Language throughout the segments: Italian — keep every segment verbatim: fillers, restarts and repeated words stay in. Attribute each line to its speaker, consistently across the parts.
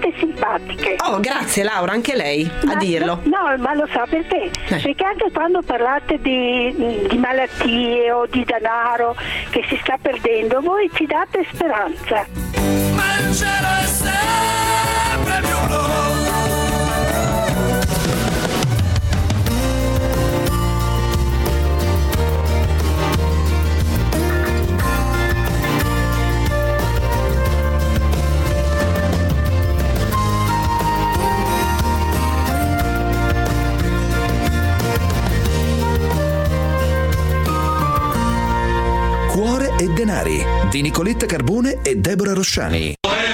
Speaker 1: siete simpatiche.
Speaker 2: Oh, grazie Laura, anche lei a
Speaker 1: ma,
Speaker 2: dirlo.
Speaker 1: No, ma lo sa perché? Eh. Perché anche quando parlate di, di malattie o di denaro che si sta perdendo, voi ci date speranza.
Speaker 3: Ma il cielo è sempre più blu.
Speaker 4: Cuore e denari di Nicoletta Carbone e Deborah Rosciani.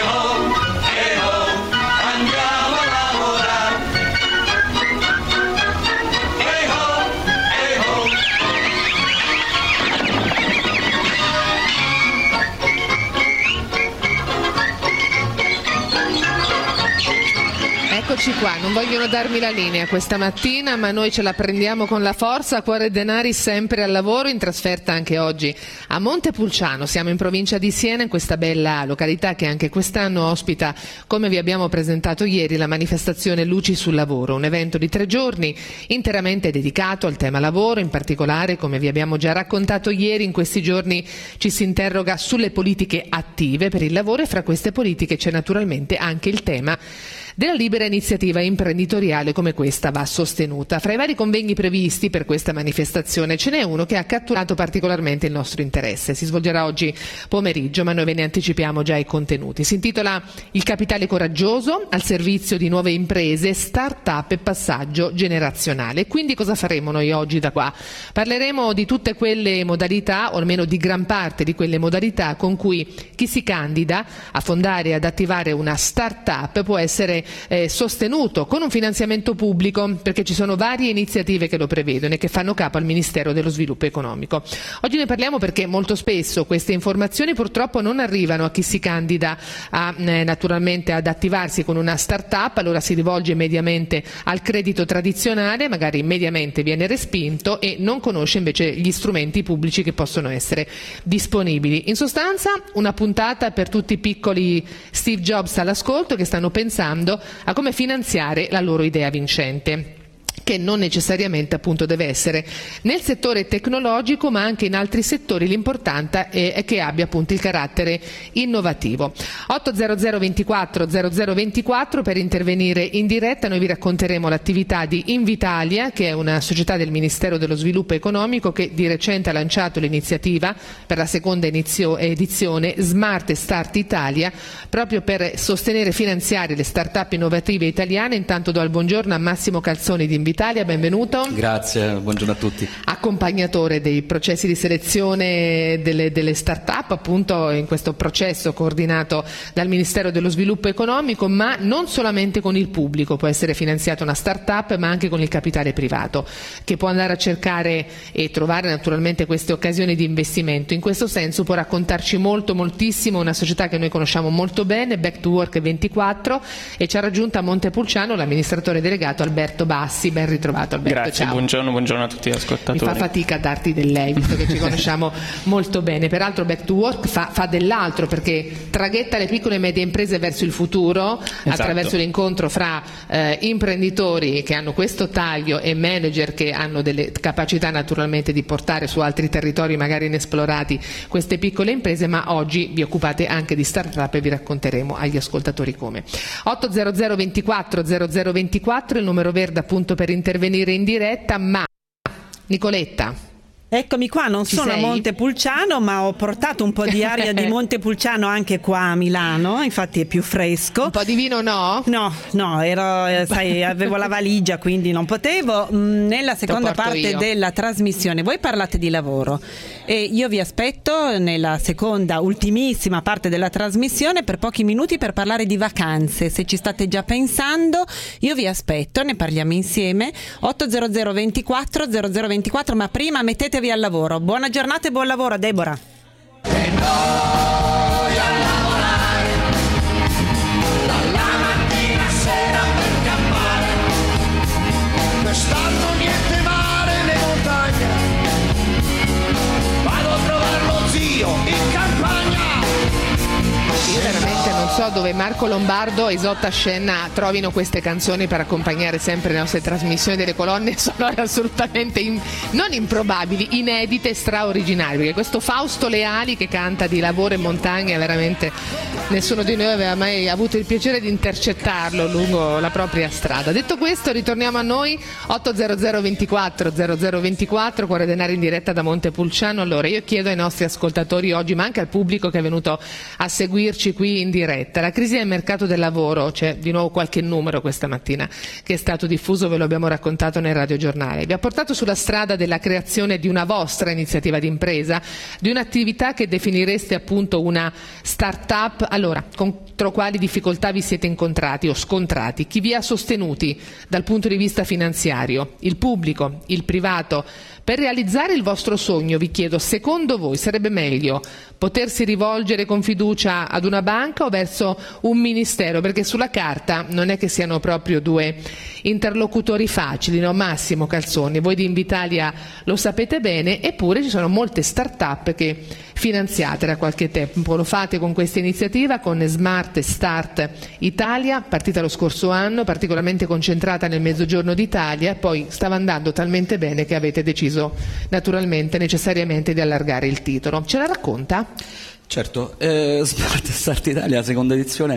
Speaker 5: Eccoci qua, non vogliono darmi la linea questa mattina, ma noi ce la prendiamo con la forza. Cuore e denari sempre al lavoro, in trasferta anche oggi a Montepulciano. Siamo in provincia di Siena, in questa bella località che anche quest'anno ospita, come vi abbiamo presentato ieri, la manifestazione Luci sul Lavoro, un evento di tre giorni interamente dedicato al tema lavoro. In particolare, come vi abbiamo già raccontato ieri, in questi giorni ci si interroga sulle politiche attive per il lavoro e fra queste politiche c'è naturalmente anche il tema della libera iniziativa imprenditoriale, come questa va sostenuta. Fra i vari convegni previsti per questa manifestazione ce n'è uno che ha catturato particolarmente il nostro interesse. Si svolgerà oggi pomeriggio, ma noi ve ne anticipiamo già i contenuti. Si intitola Il capitale coraggioso al servizio di nuove imprese, start-up e passaggio generazionale. Quindi cosa faremo noi oggi da qua? Parleremo di tutte quelle modalità, o almeno di gran parte di quelle modalità, con cui chi si candida a fondare e ad attivare una start-up può essere Eh, sostenuto con un finanziamento pubblico, perché ci sono varie iniziative che lo prevedono e che fanno capo al Ministero dello Sviluppo Economico. Oggi ne parliamo perché molto spesso queste informazioni purtroppo non arrivano a chi si candida a, eh, naturalmente ad attivarsi con una start-up. Allora si rivolge mediamente al credito tradizionale, magari mediamente viene respinto e non conosce invece gli strumenti pubblici che possono essere disponibili. In sostanza, una puntata per tutti i piccoli Steve Jobs all'ascolto che stanno pensando a come finanziare la loro idea vincente, che non necessariamente appunto deve essere nel settore tecnologico, ma anche in altri settori. L'importante è che abbia appunto il carattere innovativo. otto zero zero ventiquattro zero zero ventiquattro per intervenire in diretta. Noi vi racconteremo l'attività di Invitalia, che è una società del Ministero dello Sviluppo Economico che di recente ha lanciato l'iniziativa per la seconda inizio, edizione Smart Start Italia, proprio per sostenere e finanziare le start-up innovative italiane. Intanto do il buongiorno a Massimo Calzoni di Invitalia, benvenuto.
Speaker 6: Grazie, buongiorno a tutti.
Speaker 5: Accompagnatore dei processi di selezione delle, delle start-up, appunto in questo processo coordinato dal Ministero dello Sviluppo Economico, ma non solamente con il pubblico può essere finanziata una start-up, ma anche con il capitale privato, che può andare a cercare e trovare naturalmente queste occasioni di investimento. In questo senso può raccontarci molto, moltissimo una società che noi conosciamo molto bene, Back to Work ventiquattro, e ci ha raggiunto a Montepulciano l'amministratore delegato Alberto Bassi. Ben ritrovato Alberto.
Speaker 7: Grazie,
Speaker 5: ciao.
Speaker 7: buongiorno, buongiorno a tutti gli ascoltatori.
Speaker 5: Mi fa fatica a darti del lei, visto che ci conosciamo molto bene. Peraltro Back to Work fa, fa dell'altro, perché traghetta le piccole e medie imprese verso il futuro, esatto, attraverso l'incontro fra eh, imprenditori che hanno questo taglio e manager che hanno delle capacità naturalmente di portare su altri territori magari inesplorati queste piccole imprese, ma oggi vi occupate anche di start-up e vi racconteremo agli ascoltatori come. otto zero zero ventiquattro zero zero ventiquattro il numero verde appunto per intervenire in diretta. Ma Nicoletta,
Speaker 2: eccomi qua, non
Speaker 5: Ci
Speaker 2: sono
Speaker 5: sei?
Speaker 2: a Montepulciano, ma ho portato un po' di aria di Montepulciano anche qua a Milano, infatti è più fresco.
Speaker 5: un po' di vino no?
Speaker 2: No, no, ero, eh, sai, avevo la valigia, quindi non potevo. Mm, Nella seconda
Speaker 5: porto
Speaker 2: parte
Speaker 5: io.
Speaker 2: della trasmissione voi parlate di lavoro e io vi aspetto nella seconda, ultimissima parte della trasmissione per pochi minuti per parlare di vacanze. Se ci state già pensando, io vi aspetto, ne parliamo insieme. otto zero zero ventiquattro zero zero ventiquattro, ma prima mettetevi al lavoro. Buona giornata e buon lavoro, Deborah.
Speaker 3: E noi a lavorare dalla mattina a sera per campare. Quest'anno niente mare né montagna, vado a trovare lo zio in campagna.
Speaker 5: Io veramente non so dove Marco Lombardo e Isotta Scenna trovino queste canzoni per accompagnare sempre le nostre trasmissioni delle colonne sonore assolutamente in, non improbabili, inedite, straordinarie, perché questo Fausto Leali che canta di lavoro e montagna veramente nessuno di noi aveva mai avuto il piacere di intercettarlo lungo la propria strada. Detto questo, ritorniamo a noi. Otto zero zero ventiquattro zero zero ventiquattro, Cuore Denari in diretta da Montepulciano. Allora io chiedo ai nostri ascoltatori oggi, ma anche al pubblico che è venuto a seguirci qui in diretta, la crisi del mercato del lavoro, c'è di nuovo qualche numero questa mattina che è stato diffuso, ve lo abbiamo raccontato nel radiogiornale, vi ha portato sulla strada della creazione di una vostra iniziativa di impresa, di un'attività che definireste appunto una start-up. Allora, contro quali difficoltà vi siete incontrati o scontrati? Chi vi ha sostenuti dal punto di vista finanziario? Il pubblico, il privato? Per realizzare il vostro sogno, vi chiedo, secondo voi sarebbe meglio potersi rivolgere con fiducia ad una banca o verso un ministero? Perché sulla carta non è che siano proprio due interlocutori facili, no? Massimo Calzoni, voi di Invitalia lo sapete bene, eppure ci sono molte start-up che finanziate da qualche tempo. Lo fate con questa iniziativa, con Smart Start Italia, partita lo scorso anno, particolarmente concentrata nel mezzogiorno d'Italia, e poi stava andando talmente bene che avete deciso naturalmente, necessariamente, di allargare il titolo. Ce la racconta?
Speaker 6: Certo, eh, Smart Start Italia, seconda edizione,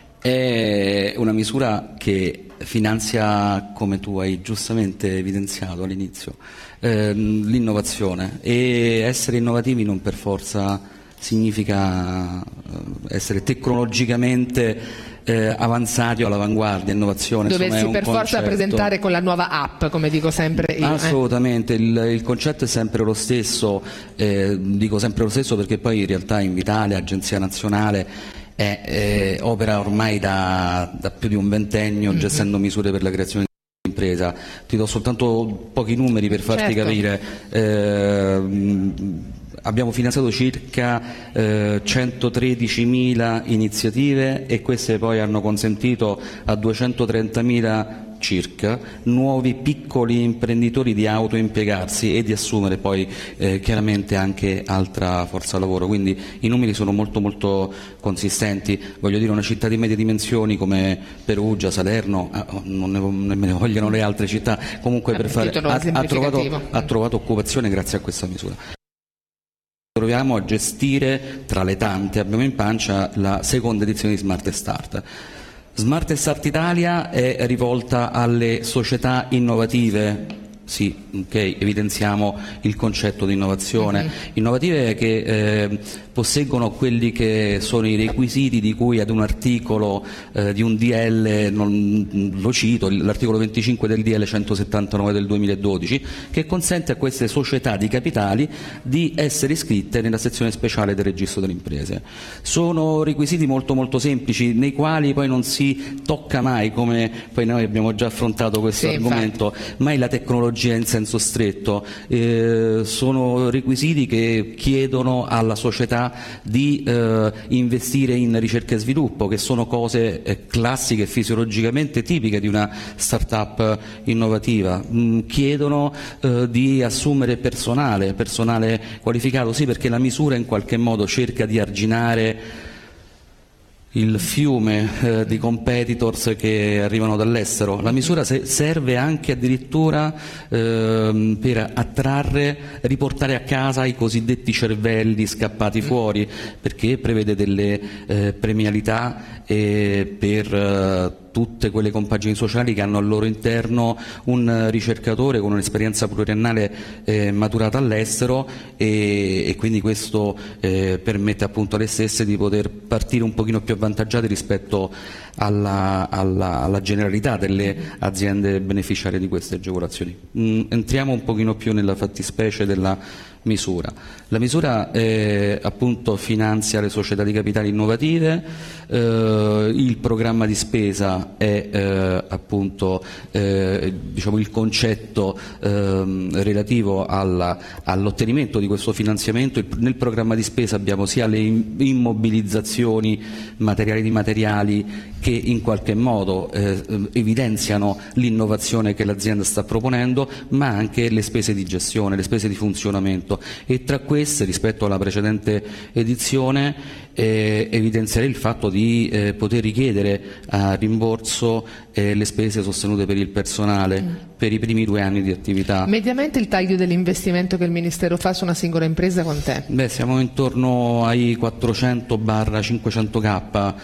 Speaker 6: è una misura che finanzia, come tu hai giustamente evidenziato all'inizio, eh, l'innovazione, e essere innovativi non per forza significa essere tecnologicamente eh, avanzati o all'avanguardia, innovazione.
Speaker 5: Doversi
Speaker 6: insomma, è un
Speaker 5: per forza
Speaker 6: concetto... presentare
Speaker 5: con la nuova app, come dico sempre io.
Speaker 6: Assolutamente, eh. il, il concetto è sempre lo stesso, eh, dico sempre lo stesso perché poi in realtà Invitalia, Agenzia Nazionale, È, eh, opera ormai da, da più di un ventennio mm-hmm. gestendo misure per la creazione di impresa. Ti do soltanto pochi numeri per farti
Speaker 5: certo.
Speaker 6: capire. Eh, abbiamo finanziato circa eh, centotredicimila iniziative, e queste poi hanno consentito a duecentotrentamila circa nuovi piccoli imprenditori di autoimpiegarsi e di assumere poi eh, chiaramente anche altra forza lavoro, quindi i numeri sono molto molto consistenti. Voglio dire, una città di medie dimensioni come Perugia, Salerno, eh, non ne, nemmeno vogliono le altre città, comunque per fare, ha, ha, trovato, ha trovato occupazione grazie a questa misura. Proviamo a gestire, tra le tante abbiamo in pancia, la seconda edizione di Smart Start. Smart Start Italia è rivolta alle società innovative, sì, ok, evidenziamo il concetto di innovazione, mm-hmm. innovative che eh, posseggono quelli che sono i requisiti di cui ad un articolo eh, di un D L, non, lo cito, l'articolo venticinque del D L centosettantanove del duemiladodici, che consente a queste società di capitali di essere iscritte nella sezione speciale del registro delle imprese. Sono requisiti molto molto semplici, nei quali poi non si tocca mai, come poi noi abbiamo già affrontato questo sì, argomento, infatti. mai la tecnologia in senso stretto. Eh, sono requisiti che chiedono alla società di eh, investire in ricerca e sviluppo, che sono cose eh, classiche e fisiologicamente tipiche di una start-up innovativa. Mm, chiedono eh, di assumere personale, personale qualificato, sì, perché la misura in qualche modo cerca di arginare il fiume eh, di competitors che arrivano dall'estero. La misura se- serve anche addirittura eh, per attrarre, riportare a casa i cosiddetti cervelli scappati fuori, perché prevede delle eh, premialità eh, per eh, tutte quelle compagini sociali che hanno al loro interno un ricercatore con un'esperienza pluriennale eh, maturata all'estero, e, e quindi questo eh, permette appunto alle stesse di poter partire un pochino più avvantaggiate rispetto alla, alla, alla generalità delle aziende beneficiarie di queste agevolazioni. Mm, entriamo un pochino più nella fattispecie della misura. La misura eh, appunto finanzia le società di capitali innovative, eh, il programma di spesa è eh, appunto eh, diciamo il concetto eh, relativo alla, all'ottenimento di questo finanziamento. Il, nel programma di spesa abbiamo sia le immobilizzazioni materiali di materiali che in qualche modo eh, evidenziano l'innovazione che l'azienda sta proponendo, ma anche le spese di gestione, le spese di funzionamento. finanziamento, e tra queste, rispetto alla precedente edizione, eh, evidenzierei il fatto di eh, poter richiedere a rimborso eh, le spese sostenute per il personale mm. per i primi due anni di attività.
Speaker 5: Mediamente il taglio dell'investimento che il Ministero fa su una singola impresa quant'è?
Speaker 6: Beh, siamo intorno ai quattrocento cinquecento K,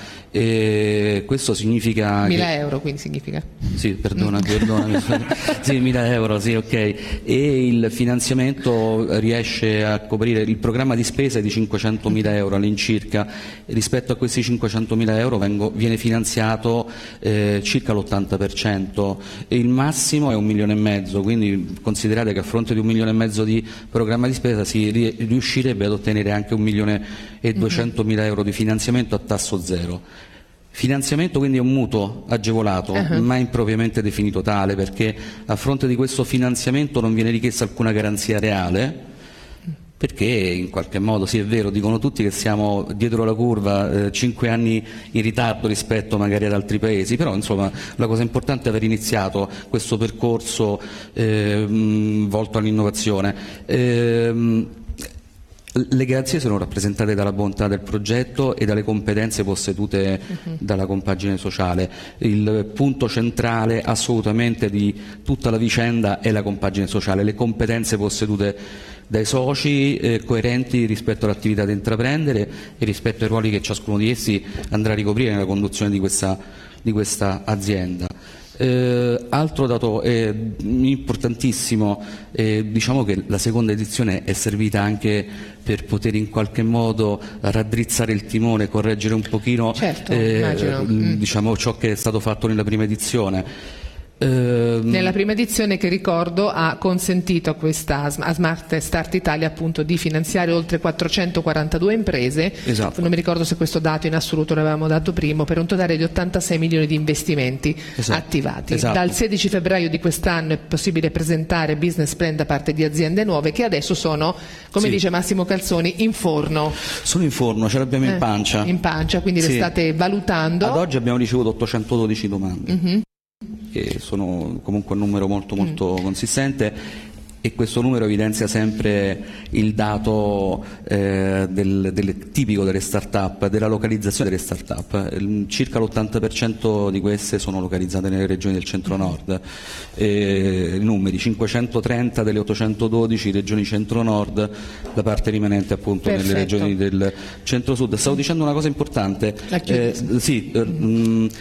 Speaker 6: e questo significa
Speaker 5: mila
Speaker 6: che...
Speaker 5: euro, quindi significa?
Speaker 6: Sì, perdona, perdonami. Sì, mila euro, sì, ok. E il finanziamento riesce a coprire, il programma di spesa è di cinquecentomila euro all'incirca. Rispetto a questi cinquecentomila euro vengo, viene finanziato eh, circa l'ottanta per cento, e il massimo è un milione e mezzo, quindi considerate che a fronte di un milione e mezzo di programma di spesa si ri- riuscirebbe ad ottenere anche un milione e duecentomila euro di finanziamento a tasso zero. Finanziamento quindi è un mutuo agevolato, uh-huh. ma impropriamente definito tale, perché a fronte di questo finanziamento non viene richiesta alcuna garanzia reale, perché in qualche modo, sì è vero, dicono tutti che siamo dietro la curva, eh, cinque anni in ritardo rispetto magari ad altri paesi, però insomma la cosa importante è aver iniziato questo percorso eh, mh, volto all'innovazione. Eh, Le garanzie sono rappresentate dalla bontà del progetto e dalle competenze possedute uh-huh. dalla compagine sociale. Il punto centrale assolutamente di tutta la vicenda è la compagine sociale, le competenze possedute dai soci eh, coerenti rispetto all'attività da intraprendere e rispetto ai ruoli che ciascuno di essi andrà a ricoprire nella conduzione di questa, di questa azienda. Eh, altro dato eh, importantissimo, eh, diciamo che la seconda edizione è servita anche per poter in qualche modo raddrizzare il timone, correggere un pochino
Speaker 5: certo,
Speaker 6: eh, diciamo, ciò che è stato fatto nella prima edizione.
Speaker 5: Nella prima edizione, che ricordo ha consentito a questa a Smart Start Italia appunto di finanziare oltre quattrocentoquarantadue imprese,
Speaker 6: esatto.
Speaker 5: non mi ricordo se questo dato in assoluto l'avevamo dato prima, per un totale di ottantasei milioni di investimenti
Speaker 6: esatto.
Speaker 5: attivati.
Speaker 6: Esatto.
Speaker 5: Dal sedici febbraio di quest'anno è possibile presentare business plan da parte di aziende nuove che adesso sono, come
Speaker 6: sì.
Speaker 5: dice Massimo Calzoni, in forno.
Speaker 6: Sono in forno, ce l'abbiamo
Speaker 5: eh,
Speaker 6: in pancia.
Speaker 5: In pancia, quindi sì. le state valutando.
Speaker 6: Ad oggi abbiamo ricevuto ottocentododici domande.
Speaker 5: Mm-hmm.
Speaker 6: che sono comunque un numero molto molto mm. consistente, e questo numero evidenzia sempre il dato eh, del, del tipico delle start-up, della localizzazione delle start-up. Circa l'ottanta per cento di queste sono localizzate nelle regioni del centro-nord. Eh, I numeri, cinquecentotrenta delle ottocentododici regioni centro-nord, la parte rimanente appunto
Speaker 5: Perfetto.
Speaker 6: nelle regioni del centro-sud. Stavo dicendo una cosa importante. Eh, sì, eh, mh,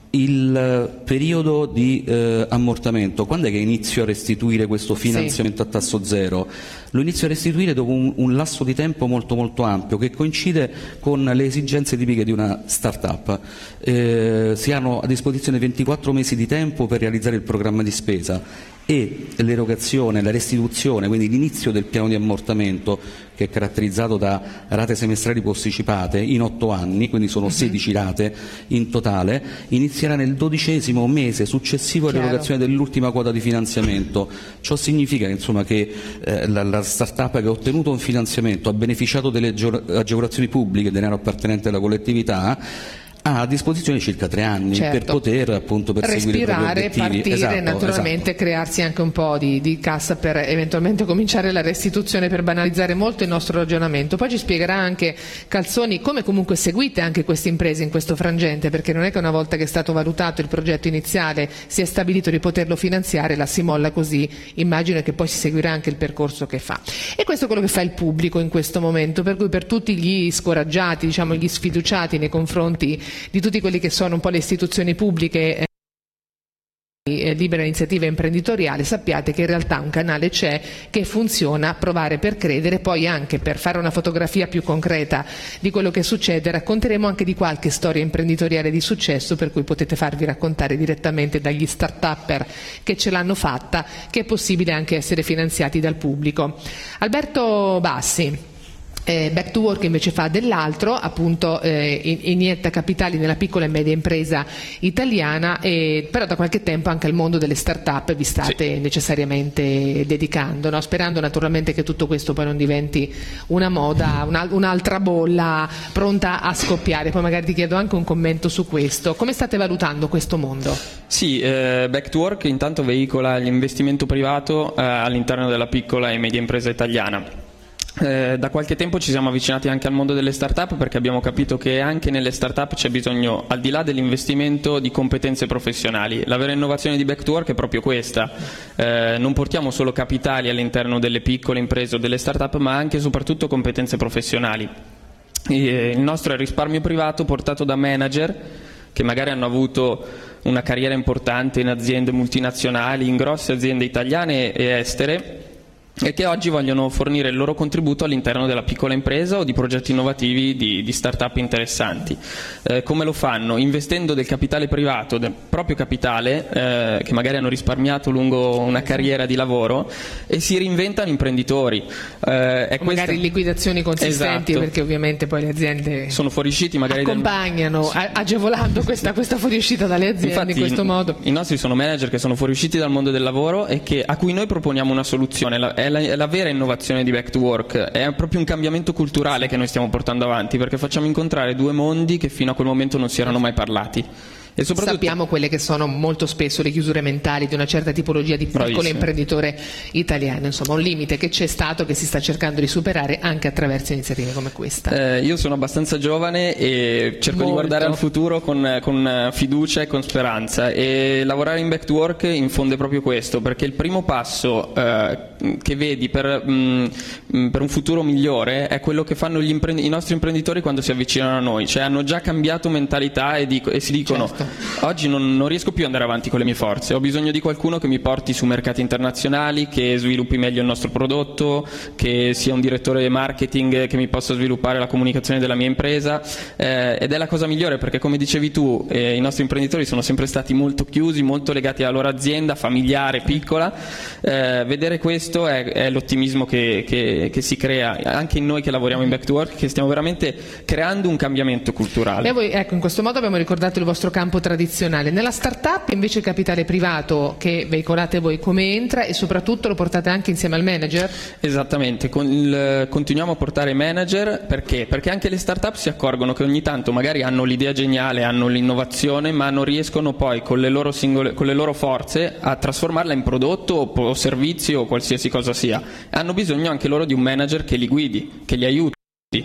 Speaker 6: il periodo di eh, ammortamento, quando è che inizio a restituire questo finanziamento sì. a tasso zero? Lo inizio a restituire dopo un, un lasso di tempo molto molto ampio, che coincide con le esigenze tipiche di una start-up. Eh, si hanno a disposizione ventiquattro mesi di tempo per realizzare il programma di spesa, e l'erogazione, la restituzione, quindi l'inizio del piano di ammortamento, che è caratterizzato da rate semestrali posticipate in otto anni, quindi sono sedici rate in totale, inizierà nel dodicesimo mese successivo all'erogazione dell'ultima quota di finanziamento. Ciò significa insomma, che eh, la, la start-up che ha ottenuto un finanziamento, ha beneficiato delle agevolazioni pubbliche, denaro appartenente alla collettività, ha a disposizione circa tre anni certo. per poter appunto perseguire
Speaker 5: respirare,
Speaker 6: i propri obiettivi.
Speaker 5: partire,
Speaker 6: esatto,
Speaker 5: naturalmente
Speaker 6: esatto.
Speaker 5: crearsi anche un po' di, di cassa per eventualmente cominciare la restituzione, per banalizzare molto il nostro ragionamento. Poi ci spiegherà anche Calzoni come comunque seguite anche queste imprese in questo frangente, perché non è che una volta che è stato valutato il progetto iniziale si è stabilito di poterlo finanziare, la si molla così. Immagino che poi si seguirà anche il percorso che fa, e questo è quello che fa il pubblico in questo momento, per cui per tutti gli scoraggiati, diciamo gli sfiduciati nei confronti di tutti quelli che sono un po' le istituzioni pubbliche eh, libera iniziativa imprenditoriale, sappiate che in realtà un canale c'è che funziona, provare per credere. Poi anche per fare una fotografia più concreta di quello che succede racconteremo anche di qualche storia imprenditoriale di successo, per cui potete farvi raccontare direttamente dagli start-upper che ce l'hanno fatta che è possibile anche essere finanziati dal pubblico. Alberto Bassi. Eh, Back to Work invece fa dell'altro, appunto eh, inietta capitali nella piccola e media impresa italiana, e, però da qualche tempo anche al mondo delle start-up vi state sì. necessariamente dedicando, no? Sperando naturalmente che tutto questo poi non diventi una moda, una, un'altra bolla pronta a scoppiare. Poi magari ti chiedo anche un commento su questo. Come state valutando questo mondo?
Speaker 7: Sì, eh, Back to Work intanto veicola l'investimento privato eh, all'interno della piccola e media impresa italiana. Eh, da qualche tempo ci siamo avvicinati anche al mondo delle start-up, perché abbiamo capito che anche nelle start-up c'è bisogno, al di là dell'investimento, di competenze professionali. La vera innovazione di Back to Work è proprio questa. Eh, non portiamo solo capitali all'interno delle piccole imprese o delle start-up, ma anche e soprattutto competenze professionali. E il nostro è il risparmio privato portato da manager che magari hanno avuto una carriera importante in aziende multinazionali, in grosse aziende italiane e estere, e che oggi vogliono fornire il loro contributo all'interno della piccola impresa o di progetti innovativi di, di start-up interessanti. Eh, come lo fanno? Investendo del capitale privato, del proprio capitale, eh, che magari hanno risparmiato lungo una carriera di lavoro, e si reinventano imprenditori. Eh, è
Speaker 5: magari
Speaker 7: questa...
Speaker 5: liquidazioni consistenti,
Speaker 7: esatto.
Speaker 5: Perché ovviamente poi le aziende
Speaker 7: sono fuoriusciti magari
Speaker 5: accompagnano,
Speaker 7: del...
Speaker 5: agevolando questa, questa fuoriuscita dalle aziende.
Speaker 7: Infatti,
Speaker 5: in questo modo.
Speaker 7: I nostri sono manager che sono fuoriusciti dal mondo del lavoro e che, a cui noi proponiamo una soluzione. La, È la, è la vera innovazione di Back to Work, è proprio un cambiamento culturale che noi stiamo portando avanti, perché facciamo incontrare due mondi che fino a quel momento non si erano mai parlati. E soprattutto
Speaker 5: sappiamo quelle che sono molto spesso le chiusure mentali di una certa tipologia di piccolo
Speaker 7: Bravissimo.
Speaker 5: imprenditore italiano, insomma un limite che c'è stato, che si sta cercando di superare anche attraverso iniziative come questa.
Speaker 7: Eh, io sono abbastanza giovane e cerco
Speaker 5: Molto.
Speaker 7: di guardare al futuro con, con fiducia e con speranza, e lavorare in Back to Work infonde proprio questo, perché il primo passo eh, che vedi per, mh, per un futuro migliore è quello che fanno gli imprend- i nostri imprenditori quando si avvicinano a noi, cioè hanno già cambiato mentalità e, dico- e si dicono
Speaker 5: certo.
Speaker 7: Oggi non, non riesco più ad andare avanti con le mie forze, ho bisogno di qualcuno che mi porti su mercati internazionali, che sviluppi meglio il nostro prodotto, che sia un direttore marketing che mi possa sviluppare la comunicazione della mia impresa, eh, ed è la cosa migliore, perché come dicevi tu, eh, i nostri imprenditori sono sempre stati molto chiusi, molto legati alla loro azienda familiare, piccola. Eh, vedere questo è, è l'ottimismo che, che, che si crea anche in noi che lavoriamo in Back to Work, che stiamo veramente creando un cambiamento culturale.
Speaker 5: E voi, ecco, in questo modo abbiamo ricordato il vostro campo tradizionale. Nella start-up invece il capitale privato che veicolate voi come entra, e soprattutto lo portate anche insieme al manager?
Speaker 7: Esattamente, con il, continuiamo a portare manager, perché? Perché anche le start-up si accorgono che ogni tanto magari hanno l'idea geniale, hanno l'innovazione, ma non riescono poi con le loro singole, con le loro forze a trasformarla in prodotto o, o servizio o qualsiasi cosa sia. Hanno bisogno anche loro di un manager che li guidi, che li aiuti.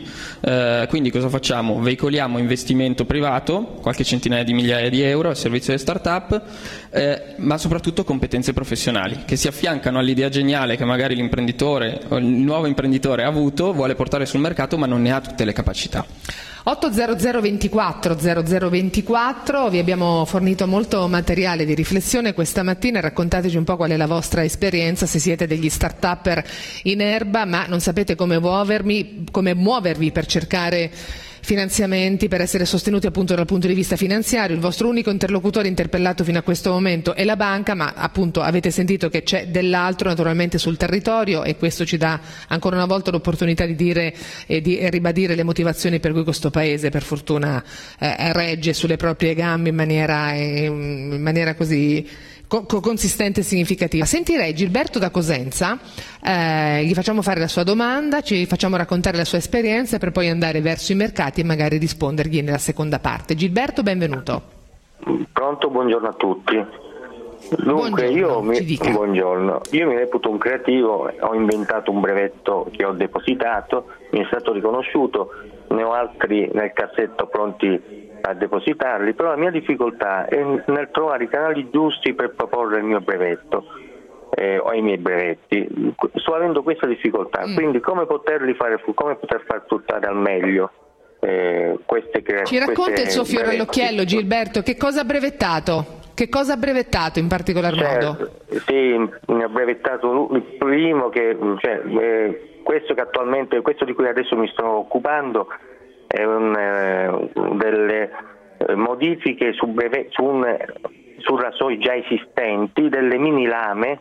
Speaker 7: Uh, quindi cosa facciamo? Veicoliamo investimento privato, qualche centinaia di migliaia di euro al servizio delle start-up, eh, ma soprattutto competenze professionali che si affiancano all'idea geniale che magari l'imprenditore o il nuovo imprenditore ha avuto, vuole portare sul mercato, ma non ne ha tutte le capacità.
Speaker 5: otto zero zero ventiquattro zero zero ventiquattro, vi abbiamo fornito molto materiale di riflessione questa mattina. Raccontateci un po' qual è la vostra esperienza, se siete degli start-upper in erba ma non sapete come muovermi, come muovervi per cercare finanziamenti, per essere sostenuti appunto dal punto di vista finanziario. Il vostro unico interlocutore interpellato fino a questo momento è la banca, ma appunto avete sentito che c'è dell'altro naturalmente sul territorio, e questo ci dà ancora una volta l'opportunità di dire e di ribadire le motivazioni per cui questo Paese per fortuna eh, regge sulle proprie gambe in maniera, eh, in maniera così Co- consistente e significativa. Sentirei Gilberto da Cosenza, eh, gli facciamo fare la sua domanda, ci facciamo raccontare la sua esperienza per poi andare verso i mercati e magari rispondergli nella seconda parte. Gilberto, benvenuto.
Speaker 8: Pronto, buongiorno a tutti. Dunque,
Speaker 5: buongiorno,
Speaker 8: io mi,
Speaker 5: ci dica.
Speaker 8: buongiorno. Io mi reputo un creativo, ho inventato un brevetto che ho depositato, mi è stato riconosciuto, ne ho altri nel cassetto pronti a depositarli, però la mia difficoltà è nel trovare i canali giusti per proporre il mio brevetto eh, o i miei brevetti. Sto avendo questa difficoltà, mm. quindi come poterli fare, come poter far fruttare al meglio eh, queste creazioni.
Speaker 5: Ci racconta il suo fiore all'occhiello, Gilberto, che cosa ha brevettato? Che cosa ha brevettato in particolar
Speaker 8: certo,
Speaker 5: modo?
Speaker 8: Sì, mi ha brevettato il primo che, cioè, eh, questo che attualmente, questo di cui adesso mi sto occupando è un, eh, delle eh, modifiche su, breve, su, un, su rasoi già esistenti, delle mini lame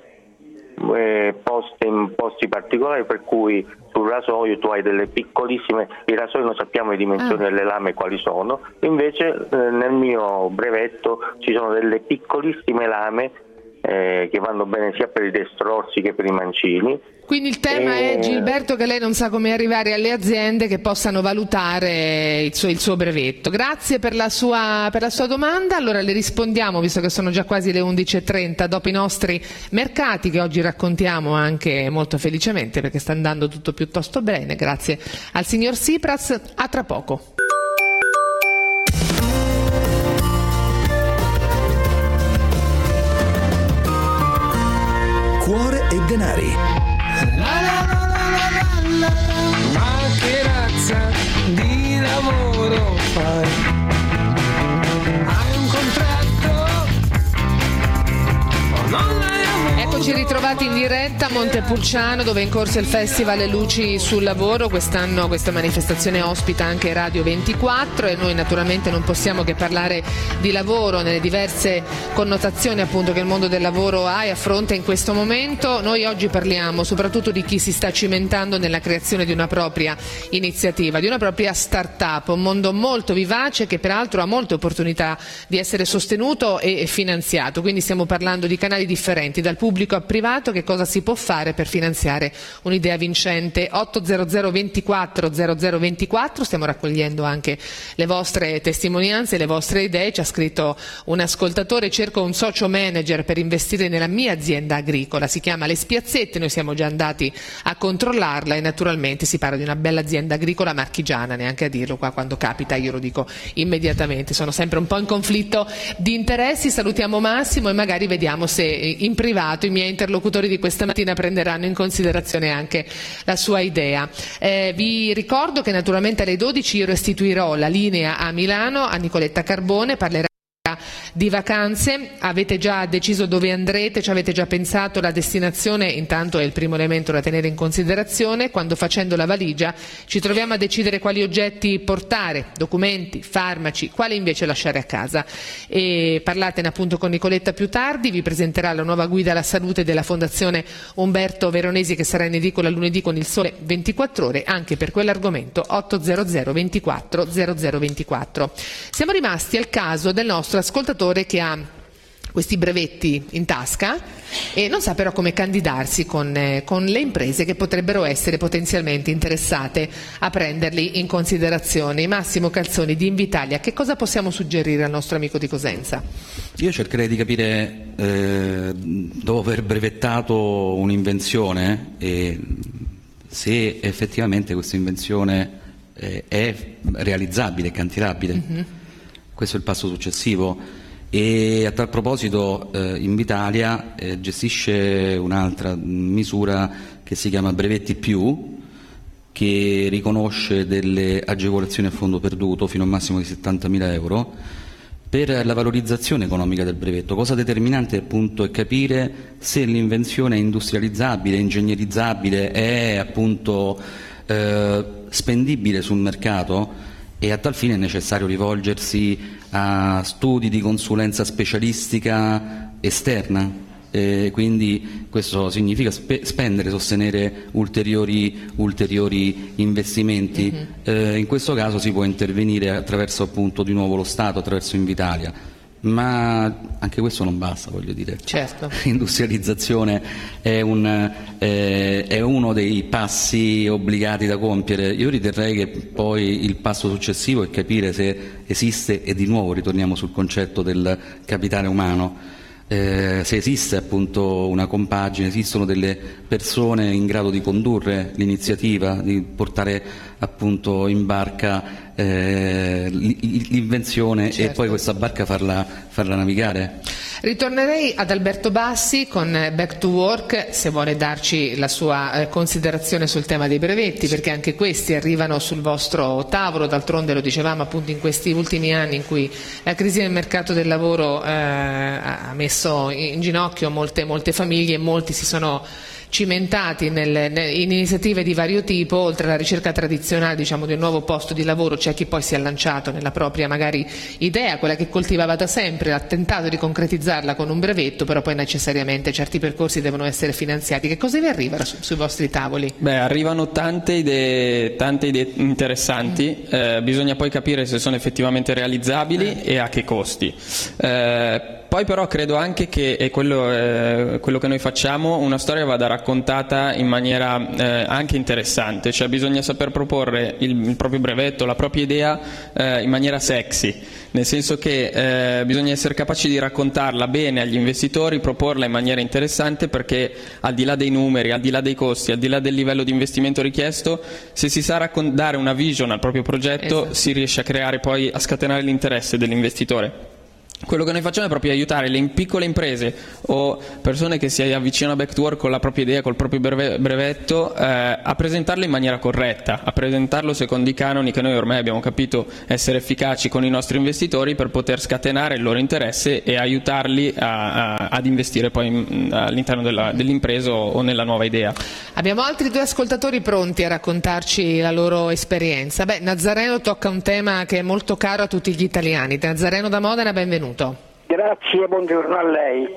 Speaker 8: eh, poste in posti particolari, per cui sul rasoio tu hai delle piccolissime, i rasoi non sappiamo le dimensioni ah. delle lame quali sono, invece eh, nel mio brevetto ci sono delle piccolissime lame eh, che vanno bene sia per i destrorsi che per i mancini.
Speaker 5: Quindi il tema
Speaker 8: e...
Speaker 5: è, Gilberto, che lei non sa come arrivare alle aziende che possano valutare il suo, il suo brevetto. Grazie per la, sua, per la sua domanda. Allora le rispondiamo, visto che sono già quasi le undici e trenta, dopo i nostri mercati, che oggi raccontiamo anche molto felicemente perché sta andando tutto piuttosto bene, grazie al signor Tsipras. A tra poco.
Speaker 4: Cuore e denari.
Speaker 3: Ma che razza di lavoro fai? Hai un contratto o non l'hai avuto?
Speaker 5: Eccoci ritrovati in diretta a Montepulciano, dove è in corso il Festival Le Luci sul Lavoro. Quest'anno questa manifestazione ospita anche Radio ventiquattro e noi naturalmente non possiamo che parlare di lavoro nelle diverse connotazioni appunto che il mondo del lavoro ha e affronta in questo momento. Noi oggi parliamo soprattutto di chi si sta cimentando nella creazione di una propria iniziativa, di una propria start-up, un mondo molto vivace che peraltro ha molte opportunità di essere sostenuto e finanziato. Quindi stiamo parlando di canali differenti, dal pubblico a privato. Che cosa si può fare per finanziare un'idea vincente? ottocento ventiquattro zero zero ventiquattro, stiamo raccogliendo anche le vostre testimonianze, le vostre idee. Ci ha scritto un ascoltatore: cerco un socio manager per investire nella mia azienda agricola, si chiama Le Spiazzette, noi siamo già andati a controllarla e naturalmente si parla di una bella azienda agricola marchigiana, neanche a dirlo qua, quando capita io lo dico immediatamente, sono sempre un po' in conflitto di interessi. Salutiamo Massimo e magari vediamo se in privato i miei interlocutori di questa mattina prenderanno in considerazione anche la sua idea. Eh, vi ricordo che naturalmente alle dodici io restituirò la linea a Milano a Nicoletta Carbone, parlerà di vacanze. Avete già deciso dove andrete? Ci avete già pensato la destinazione? Intanto è il primo elemento da tenere in considerazione. Quando facendo la valigia ci troviamo a decidere quali oggetti portare, documenti, farmaci, quali invece lasciare a casa. E parlatene appunto con Nicoletta più tardi, vi presenterà la nuova guida alla salute della Fondazione Umberto Veronesi, che sarà in edicola lunedì con il Sole ventiquattro Ore, anche per quell'argomento. Ottocento ventiquattro zero zero ventiquattro. Siamo rimasti al caso del nostro ascoltatore che ha questi brevetti in tasca e non sa però come candidarsi con, eh, con le imprese che potrebbero essere potenzialmente interessate a prenderli in considerazione. Massimo Calzoni di Invitalia, che cosa possiamo suggerire al nostro amico di Cosenza?
Speaker 6: Io cercherei di capire, eh, dopo aver brevettato un'invenzione, eh, se effettivamente questa invenzione eh, è realizzabile, cantierabile. Mm-hmm. Questo è il passo successivo. E a tal proposito eh, Invitalia eh, gestisce un'altra misura che si chiama Brevetti Più, che riconosce delle agevolazioni a fondo perduto fino a un massimo di settantamila euro per la valorizzazione economica del brevetto. Cosa determinante appunto è capire se l'invenzione è industrializzabile, ingegnerizzabile, è appunto eh, spendibile sul mercato, e a tal fine è necessario rivolgersi a studi di consulenza specialistica esterna, eh, quindi questo significa spe- spendere, sostenere ulteriori, ulteriori investimenti. Mm-hmm. Eh, in questo caso si può intervenire attraverso appunto di nuovo lo Stato, attraverso Invitalia. Ma anche questo non basta, voglio dire.
Speaker 5: Certo.
Speaker 6: L'industrializzazione è, un, eh, è uno dei passi obbligati da compiere. Io riterrei che poi il passo successivo è capire se esiste, e di nuovo ritorniamo sul concetto del capitale umano, eh, se esiste appunto una compagine, esistono delle persone in grado di condurre l'iniziativa, di portare appunto in barca eh, l'invenzione, certo, e poi questa barca farla, farla navigare.
Speaker 5: Ritornerei ad Alberto Bassi con Back to Work, se vuole darci la sua eh, considerazione sul tema dei brevetti, perché anche questi arrivano sul vostro tavolo. D'altronde lo dicevamo appunto in questi ultimi anni in cui la crisi del mercato del lavoro eh, ha messo in ginocchio molte, molte famiglie e molti si sono cimentati nel, in iniziative di vario tipo. Oltre alla ricerca tradizionale, diciamo, di un nuovo posto di lavoro, c'è chi poi si è lanciato nella propria magari idea, quella che coltivava da sempre, ha tentato di concretizzarla con un brevetto, però poi necessariamente certi percorsi devono essere finanziati. Che cosa vi arriva su, sui vostri tavoli?
Speaker 7: Beh, arrivano tante idee, tante idee interessanti, mm. eh, bisogna poi capire se sono effettivamente realizzabili eh. e a che costi. Eh, poi però credo anche che, e quello, eh, quello che noi facciamo, una storia vada raccontata in maniera eh, anche interessante, cioè bisogna saper proporre il, il proprio brevetto, la propria idea eh, in maniera sexy, nel senso che eh, bisogna essere capaci di raccontarla bene agli investitori, proporla in maniera interessante, perché al di là dei numeri, al di là dei costi, al di là del livello di investimento richiesto, se si sa raccon- dare una vision al proprio progetto, esatto, si riesce a creare poi, a scatenare l'interesse dell'investitore. Quello che noi facciamo è proprio aiutare le piccole imprese o persone che si avvicinano a Back2Work con la propria idea, col proprio brevetto, eh, a presentarlo in maniera corretta, a presentarlo secondo i canoni che noi ormai abbiamo capito essere efficaci con i nostri investitori, per poter scatenare il loro interesse e aiutarli a, a, ad investire poi in, all'interno della, dell'impresa o nella nuova idea.
Speaker 5: Abbiamo altri due ascoltatori pronti a raccontarci la loro esperienza. Beh, Nazareno tocca un tema che è molto caro a tutti gli italiani. Nazareno da Modena, benvenuto.
Speaker 9: Grazie, buongiorno a lei.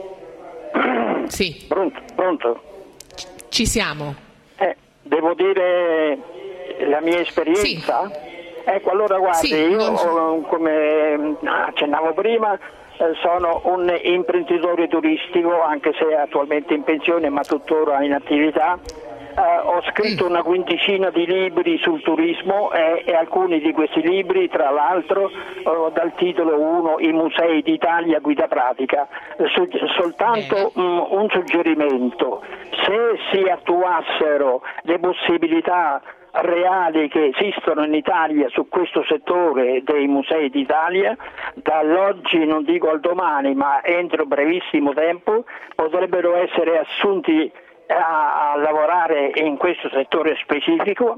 Speaker 5: Sì.
Speaker 9: Pronto? Pronto?
Speaker 5: Ci siamo.
Speaker 9: Eh, devo dire la mia esperienza?
Speaker 5: Sì.
Speaker 9: Ecco, allora guardi,
Speaker 5: sì,
Speaker 9: io
Speaker 5: non...
Speaker 9: come accennavo prima, eh, sono un imprenditore turistico, anche se attualmente in pensione ma tuttora in attività. Uh, ho scritto una quindicina di libri sul turismo e, e alcuni di questi libri, tra l'altro, uh, dal titolo uno I musei d'Italia guida pratica. Su, soltanto um, un suggerimento: se si attuassero le possibilità reali che esistono in Italia su questo settore dei musei d'Italia, dall'oggi, non dico al domani, ma entro brevissimo tempo, potrebbero essere assunti A, a lavorare in questo settore specifico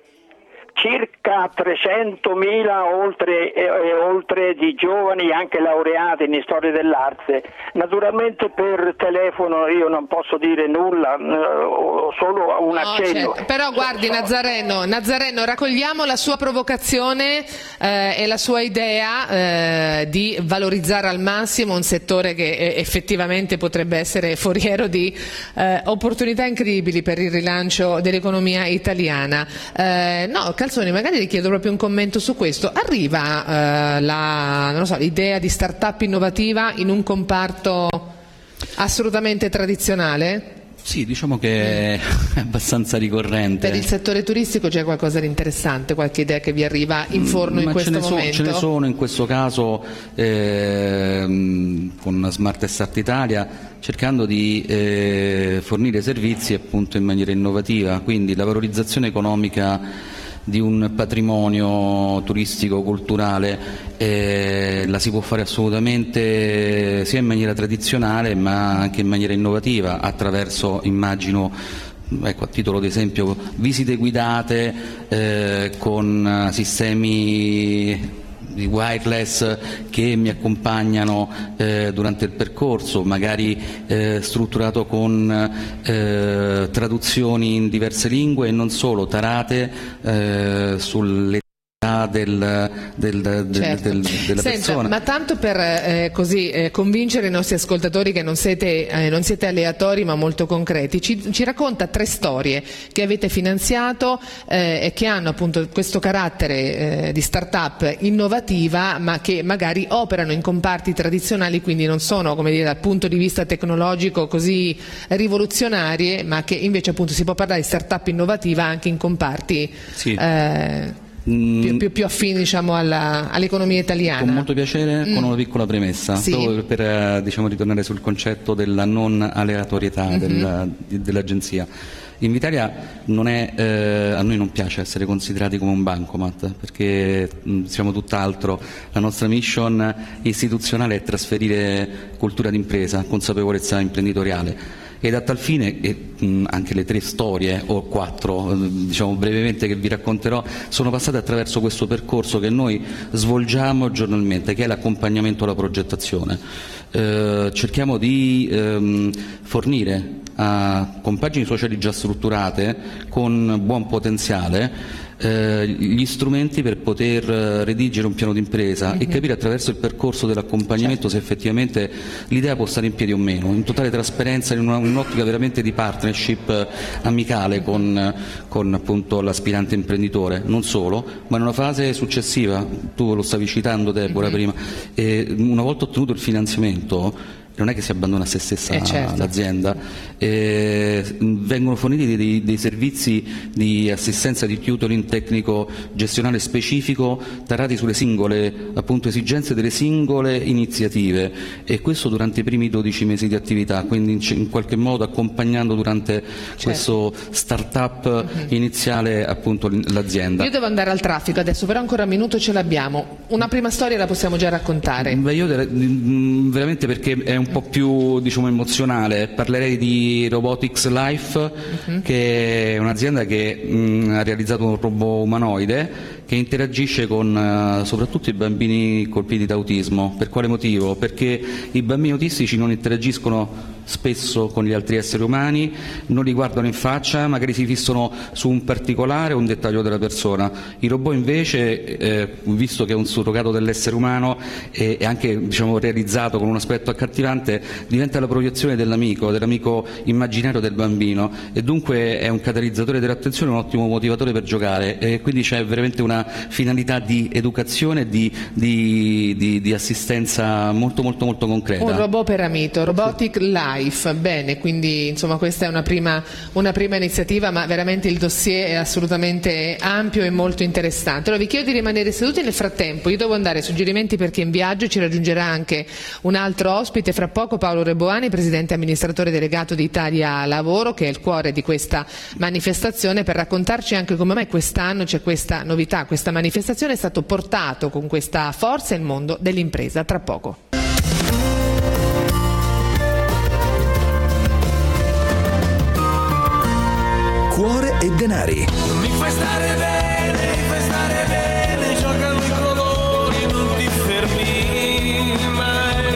Speaker 9: circa trecentomila oltre, e, e oltre di giovani anche laureati in storia dell'arte. Naturalmente per telefono io non posso dire nulla, ho solo un accenno.
Speaker 5: No, certo. Però guardi Nazareno, Nazareno, raccogliamo la sua provocazione eh, e la sua idea eh, di valorizzare al massimo un settore che eh, effettivamente potrebbe essere foriero di eh, opportunità incredibili per il rilancio dell'economia italiana. Eh, no, Calzoni, magari le chiedo proprio un commento su questo. Arriva eh, la, non lo so, l'idea di start-up innovativa in un comparto assolutamente tradizionale?
Speaker 6: Sì, diciamo che è abbastanza ricorrente.
Speaker 5: Per il settore turistico c'è qualcosa di interessante, qualche idea che vi arriva in forno in
Speaker 6: Ma
Speaker 5: questo
Speaker 6: ce ne so,
Speaker 5: momento?
Speaker 6: Ce ne sono in questo caso eh, con Smart Start Italia, cercando di eh, fornire servizi appunto in maniera innovativa, quindi la valorizzazione economica di un patrimonio turistico culturale eh, la si può fare assolutamente sia in maniera tradizionale ma anche in maniera innovativa, attraverso, immagino, ecco, a titolo di esempio, visite guidate eh, con sistemi di wireless che mi accompagnano eh, durante il percorso, magari eh, strutturato con eh, traduzioni in diverse lingue e non solo, tarate eh, sulle Del, del, del,
Speaker 5: certo.
Speaker 6: del, della
Speaker 5: Senta,
Speaker 6: persona.
Speaker 5: ma tanto per eh, così eh, convincere i nostri ascoltatori che non siete, eh, non siete aleatori ma molto concreti, ci, ci racconta tre storie che avete finanziato eh, e che hanno appunto questo carattere eh, di start-up innovativa, ma che magari operano in comparti tradizionali, quindi non sono, come dire, dal punto di vista tecnologico così rivoluzionarie, ma che invece appunto si può parlare di start-up innovativa anche in comparti
Speaker 6: sì.
Speaker 5: eh, Più, più, più affini, diciamo, alla, all'economia italiana.
Speaker 6: Con molto piacere, mm. con una piccola premessa,
Speaker 5: sì.
Speaker 6: proprio per, per diciamo, ritornare sul concetto della non aleatorietà mm-hmm. della, dell'agenzia. In Italia non è, eh, a noi non piace essere considerati come un bancomat, perché mh, siamo tutt'altro. La nostra mission istituzionale è trasferire cultura d'impresa, consapevolezza imprenditoriale. Ed a tal fine e, mh, anche le tre storie o quattro, diciamo brevemente, che vi racconterò, sono passate attraverso questo percorso che noi svolgiamo giornalmente, che è l'accompagnamento alla progettazione. Eh, cerchiamo di ehm, fornire a compagini sociali già strutturate con buon potenziale eh, gli strumenti per poter redigere un piano d'impresa mm-hmm. e capire attraverso il percorso dell'accompagnamento certo. se effettivamente l'idea può stare in piedi o meno, in totale trasparenza, in una, un'ottica veramente di partnership amicale con, con appunto l'aspirante imprenditore, non solo, ma in una fase successiva, tu lo stavi citando Deborah mm-hmm. prima, e una volta ottenuto il finanziamento non è che si abbandona a se stessa eh certo. l'azienda, eh, vengono forniti dei, dei servizi di assistenza, di tutoring tecnico gestionale specifico tarati sulle singole appunto esigenze delle singole iniziative, e questo durante i primi dodici mesi di attività, quindi in, in qualche modo accompagnando durante certo. questo start-up mm-hmm. iniziale appunto l'azienda.
Speaker 5: Io devo andare al traffico adesso, però ancora un minuto ce l'abbiamo, una prima storia la possiamo già raccontare.
Speaker 6: Beh, io veramente, perché è un un po' più diciamo emozionale, parlerei di Robotics Life uh-huh. che è un'azienda che mh, ha realizzato un robot umanoide che interagisce con uh, soprattutto i bambini colpiti da autismo. Per quale motivo? Perché i bambini autistici non interagiscono spesso con gli altri esseri umani, non li guardano in faccia, magari si fissano su un particolare o un dettaglio della persona. Il robot invece, eh, visto che è un surrogato dell'essere umano e è anche diciamo, realizzato con un aspetto accattivante, diventa la proiezione dell'amico, dell'amico immaginario del bambino, e dunque è un catalizzatore dell'attenzione, un ottimo motivatore per giocare, e quindi c'è veramente una finalità di educazione e di, di, di, di assistenza molto molto molto concreta.
Speaker 5: Un robot per Amito, Robotic Life, bene, quindi insomma questa è una prima, una prima iniziativa, ma veramente il dossier è assolutamente ampio e molto interessante. Allora vi chiedo di rimanere seduti, nel frattempo io devo andare, suggerimenti per chi è in viaggio, ci raggiungerà anche un altro ospite fra poco, Paolo Reboani, presidente amministratore delegato di Italia Lavoro, che è il cuore di questa manifestazione, per raccontarci anche come mai quest'anno c'è questa novità. Questa manifestazione è stato portato con questa forza il mondo dell'impresa. Tra poco.
Speaker 4: Cuore e denari.
Speaker 3: Mi fai stare bene, mi fai stare bene, giocano i colori, non ti fermi mai.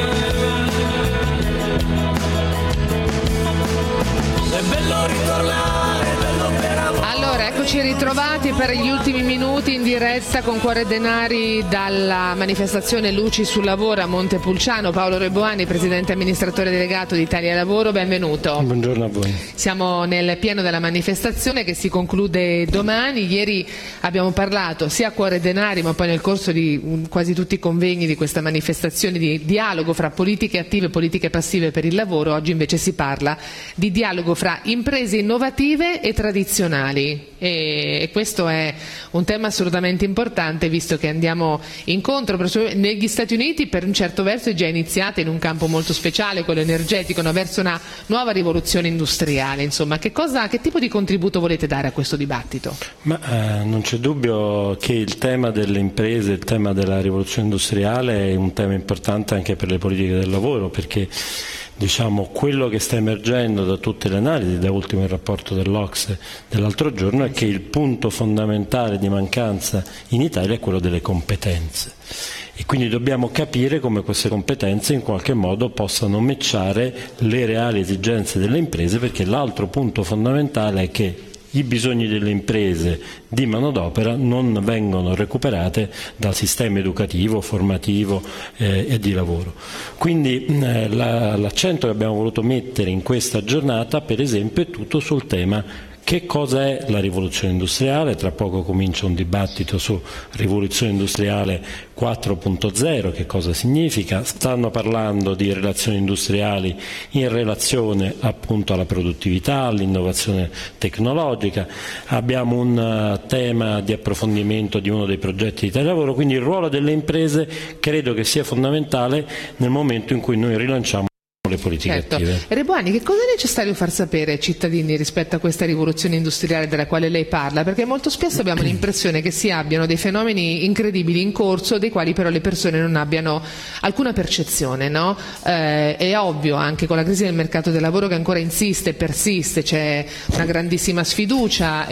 Speaker 3: È bello ritornare, è bello per amore.
Speaker 5: Allora, eccoci ritrovati per gli ultimi minuti in diretta con Cuore e Denari dalla manifestazione Luci sul Lavoro a Montepulciano. Paolo Reboani, presidente amministratore delegato di Italia Lavoro, benvenuto.
Speaker 10: Buongiorno a voi.
Speaker 5: Siamo nel pieno della manifestazione che si conclude domani. Ieri abbiamo parlato sia a Cuore e Denari, ma poi nel corso di quasi tutti i convegni di questa manifestazione, di dialogo fra politiche attive e politiche passive per il lavoro. Oggi invece si parla di dialogo fra imprese innovative e tradizionali. E questo è un tema assolutamente importante, visto che andiamo incontro negli Stati Uniti, per un certo verso è già iniziata in un campo molto speciale, quello energetico, no? Verso una nuova rivoluzione industriale. Insomma, che cosa, che tipo di contributo volete dare a questo dibattito?
Speaker 10: Ma eh, non c'è dubbio che il tema delle imprese, il tema della rivoluzione industriale è un tema importante anche per le politiche del lavoro, perché diciamo quello che sta emergendo da tutte le analisi, da ultimo il rapporto dell'Ocse dell'altro giorno, è che il punto fondamentale di mancanza in Italia è quello delle competenze, e quindi dobbiamo capire come queste competenze in qualche modo possano matchare le reali esigenze delle imprese, perché l'altro punto fondamentale è che i bisogni delle imprese di manodopera non vengono recuperate dal sistema educativo, formativo eh, e di lavoro. Quindi eh, la, l'accento che abbiamo voluto mettere in questa giornata, per esempio, è tutto sul tema: che cosa è la rivoluzione industriale? Tra poco comincia un dibattito su rivoluzione industriale quattro punto zero, che cosa significa? Stanno parlando di relazioni industriali in relazione appunto alla produttività, all'innovazione tecnologica. Abbiamo un uh, tema di approfondimento di uno dei progetti di Italia Lavoro, quindi il ruolo delle imprese credo che sia fondamentale nel momento in cui noi rilanciamo le politiche
Speaker 5: certo.
Speaker 10: attive.
Speaker 5: Reboani, che cosa è necessario far sapere ai cittadini rispetto a questa rivoluzione industriale della quale lei parla? Perché molto spesso abbiamo l'impressione che si abbiano dei fenomeni incredibili in corso, dei quali però le persone non abbiano alcuna percezione, no? Eh, è ovvio, anche con la crisi del mercato del lavoro che ancora insiste e persiste, c'è una grandissima sfiducia,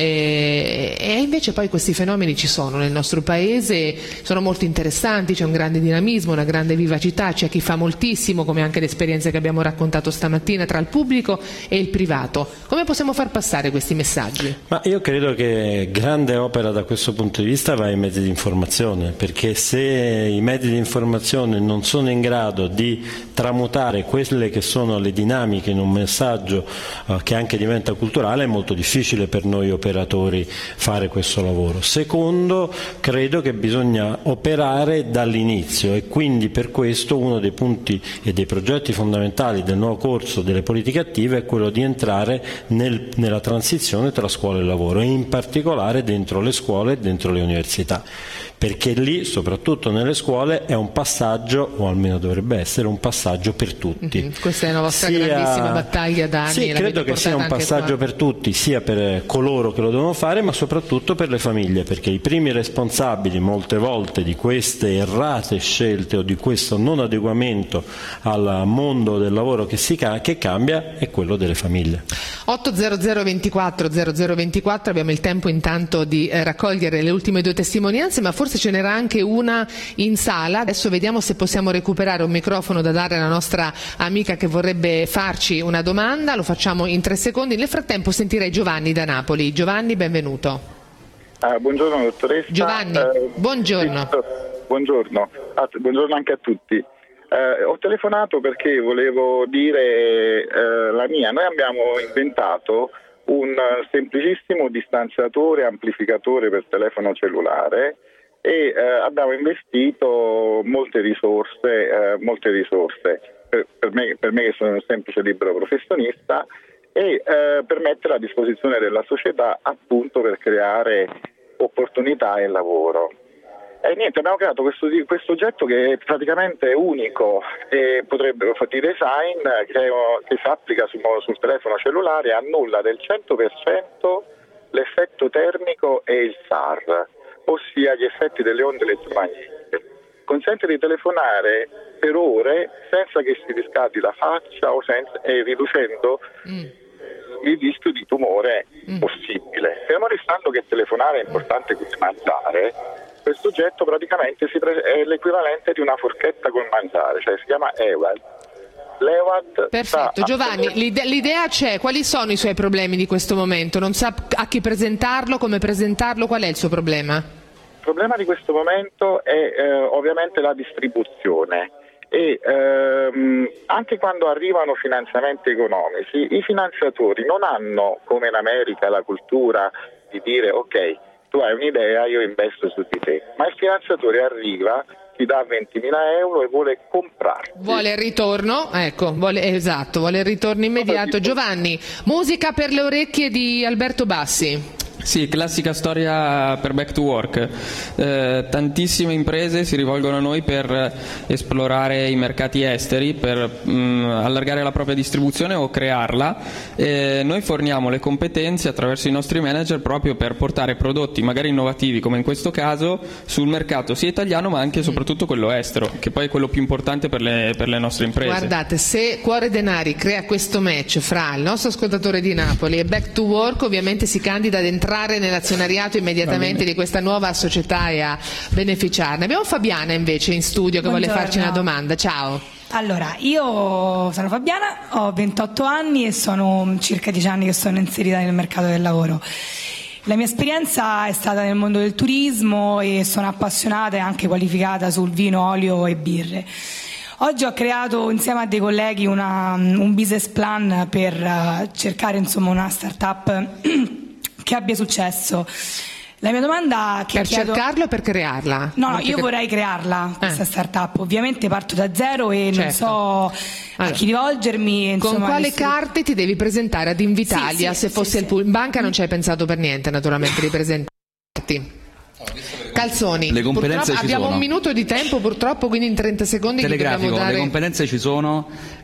Speaker 5: e, e invece poi questi fenomeni ci sono nel nostro paese, sono molto interessanti, c'è un grande dinamismo, una grande vivacità, c'è chi fa moltissimo, come anche l'esperienza che abbiamo abbiamo raccontato stamattina, tra il pubblico e il privato. Come possiamo far passare questi messaggi?
Speaker 10: Ma io credo che grande opera da questo punto di vista va ai mezzi di informazione, perché se i mezzi di informazione non sono in grado di tramutare quelle che sono le dinamiche in un messaggio eh, che anche diventa culturale, è molto difficile per noi operatori fare questo lavoro. Secondo, credo che bisogna operare dall'inizio, e quindi per questo uno dei punti e dei progetti fondamentali del nuovo corso delle politiche attive è quello di entrare nel, nella transizione tra scuola e lavoro, e in particolare dentro le scuole e dentro le università, perché lì, soprattutto nelle scuole, è un passaggio, o almeno dovrebbe essere un passaggio per tutti.
Speaker 5: Mm-hmm. Questa è una vostra
Speaker 10: sia...
Speaker 5: grandissima battaglia da anni.
Speaker 10: Sì, credo che sia un passaggio
Speaker 5: qua.
Speaker 10: per tutti, sia per coloro che lo devono fare, ma soprattutto per le famiglie, perché i primi responsabili molte volte di queste errate scelte o di questo non adeguamento al mondo del lavoro che, si ca- che cambia è quello delle famiglie.
Speaker 5: otto zero zero ventiquattro zero zero ventiquattro, abbiamo il tempo intanto di eh, raccogliere le ultime due testimonianze, ma forse ce n'era anche una in sala. Adesso vediamo se possiamo recuperare un microfono da dare alla nostra amica che vorrebbe farci una domanda. Lo facciamo in tre secondi. Nel frattempo sentirei Giovanni da Napoli. Giovanni, benvenuto.
Speaker 11: Ah, buongiorno dottoressa.
Speaker 5: Giovanni, eh, buongiorno.
Speaker 11: Buongiorno. Ah, buongiorno anche a tutti. Eh, ho telefonato perché volevo dire eh, la mia. Noi abbiamo inventato un semplicissimo distanziatore amplificatore per telefono cellulare e eh, abbiamo investito molte risorse, eh, molte risorse per, per, me, per me che sono un semplice libero professionista, e eh, per mettere a disposizione della società appunto per creare opportunità e lavoro. E niente, abbiamo creato questo, questo oggetto che è praticamente unico e potrebbe di design che, che si applica sul, sul telefono cellulare, annulla del cento per cento l'effetto termico e il S A R, ossia gli effetti delle onde elettromagnetiche. Consente di telefonare per ore senza che si riscaldi la faccia o senza, e riducendo mm. il rischio di tumore mm. possibile. Fermo restando che telefonare è importante come mangiare, questo oggetto praticamente si pre- è l'equivalente di una forchetta col mangiare, cioè si chiama E W A D. L'E W A D.
Speaker 5: Perfetto, Giovanni, a... l'ide- l'idea c'è. Quali sono i suoi problemi di questo momento? Non sa a chi presentarlo, come presentarlo, qual è il suo problema?
Speaker 11: Il problema di questo momento è eh, ovviamente la distribuzione. E ehm, anche quando arrivano finanziamenti economici, i finanziatori non hanno, come in America, la cultura di dire ok, tu hai un'idea, io investo su di te, ma il finanziatore arriva, ti dà ventimila euro e vuole comprarti.
Speaker 5: Vuole il ritorno, ecco, vuole, esatto, vuole il ritorno immediato. Giovanni, musica per le orecchie di Alberto Bassi.
Speaker 7: Sì, classica storia per Back to Work. Eh, tantissime imprese si rivolgono a noi per esplorare i mercati esteri, per mh, allargare la propria distribuzione o crearla. Eh, noi forniamo le competenze attraverso i nostri manager proprio per portare prodotti magari innovativi, come in questo caso, sul mercato sia italiano ma anche e soprattutto quello estero, che poi è quello più importante per le, per le nostre imprese.
Speaker 5: Guardate, se Cuore Denari crea questo match fra il nostro ascoltatore di Napoli e Back to Work, ovviamente si candida ad entrare nell'azionariato immediatamente di questa nuova società e a beneficiarne. Abbiamo Fabiana invece in studio che
Speaker 12: Buongiorno.
Speaker 5: vuole farci una domanda. Ciao.
Speaker 12: Allora, io sono Fabiana, ho ventotto anni e sono circa dieci anni che sono inserita nel mercato del lavoro. La mia esperienza è stata nel mondo del turismo e sono appassionata e anche qualificata sul vino, olio e birre. Oggi ho creato insieme a dei colleghi una, un business plan per uh, cercare insomma una startup che abbia successo. La mia domanda che
Speaker 5: per
Speaker 12: chiedo...
Speaker 5: cercarlo o per crearla?
Speaker 12: No, no, io vorrei crearla questa eh. startup. Ovviamente parto da zero e certo. non so allora, a chi rivolgermi. Insomma,
Speaker 5: con quale
Speaker 12: nessuno...
Speaker 5: carte ti devi presentare ad Invitalia? Sì, sì, se fossi sì, il pool. In banca non ci hai pensato per niente, naturalmente, di presentarti. Calzoni,
Speaker 6: le competenze ci
Speaker 5: abbiamo
Speaker 6: sono.
Speaker 5: un minuto di tempo purtroppo, quindi in trenta secondi
Speaker 6: Telegrafico,
Speaker 5: dare...
Speaker 6: le competenze ci sono,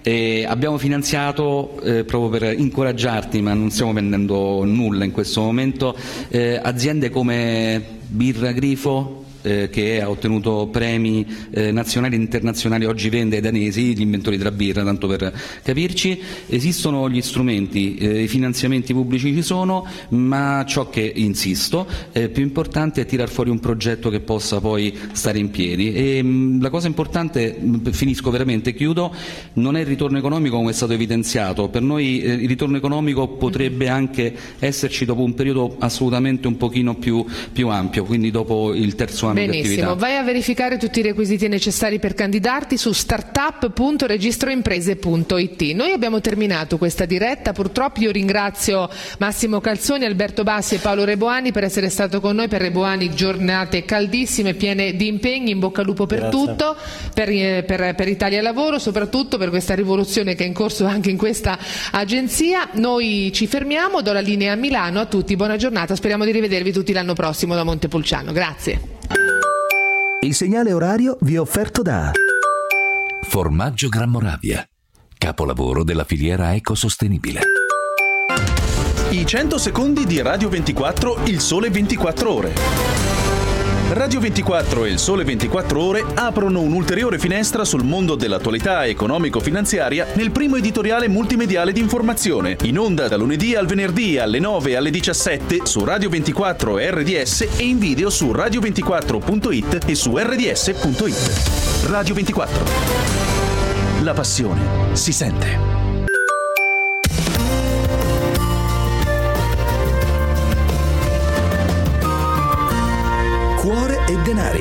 Speaker 6: e abbiamo finanziato eh, proprio per incoraggiarti, ma non stiamo vendendo nulla in questo momento, eh, aziende come Birra Grifo, eh, che ha ottenuto premi eh, nazionali e internazionali, oggi vende ai danesi gli inventori della birra, tanto per capirci. Esistono gli strumenti, eh, i finanziamenti pubblici ci sono, ma ciò che insisto è più importante è tirar fuori un progetto che possa poi stare in piedi. E mh, la cosa importante, mh, finisco veramente, chiudo, non è il ritorno economico come è stato evidenziato. Per noi eh, il ritorno economico potrebbe anche esserci dopo un periodo assolutamente un pochino più, più ampio, quindi dopo il terzo anno
Speaker 5: Benissimo.
Speaker 6: di attività.
Speaker 5: Vai a verificare tutti i requisiti necessari per candidarti su startup punto registroimprese punto it. Noi abbiamo terminato questa diretta, purtroppo io ringrazio Massimo Calzoni, Alberto Bassi e Paolo Reboani per essere stato con noi. Per Reboani giornate caldissime, piene di impegni, in bocca al lupo per
Speaker 10: Grazie.
Speaker 5: tutto, per, per, per Italia Lavoro, soprattutto per questa rivoluzione che è in corso anche in questa agenzia. Noi ci fermiamo, do la linea a Milano. A tutti buona giornata, speriamo di rivedervi tutti l'anno prossimo da Montepulciano. Grazie.
Speaker 4: Il segnale orario vi è offerto da
Speaker 13: Formaggio Gran Moravia, capolavoro della filiera ecosostenibile.
Speaker 14: I cento secondi di Radio ventiquattro, Il Sole ventiquattro Ore. Radio ventiquattro e Il Sole ventiquattro Ore aprono un'ulteriore finestra sul mondo dell'attualità economico-finanziaria nel primo editoriale multimediale di informazione, in onda da lunedì al venerdì alle nove e alle diciassette su Radio ventiquattro e R D S e in video su radio ventiquattro punto it e su R D S punto it. Radio ventiquattro. La passione si sente.
Speaker 4: Cuore e denari.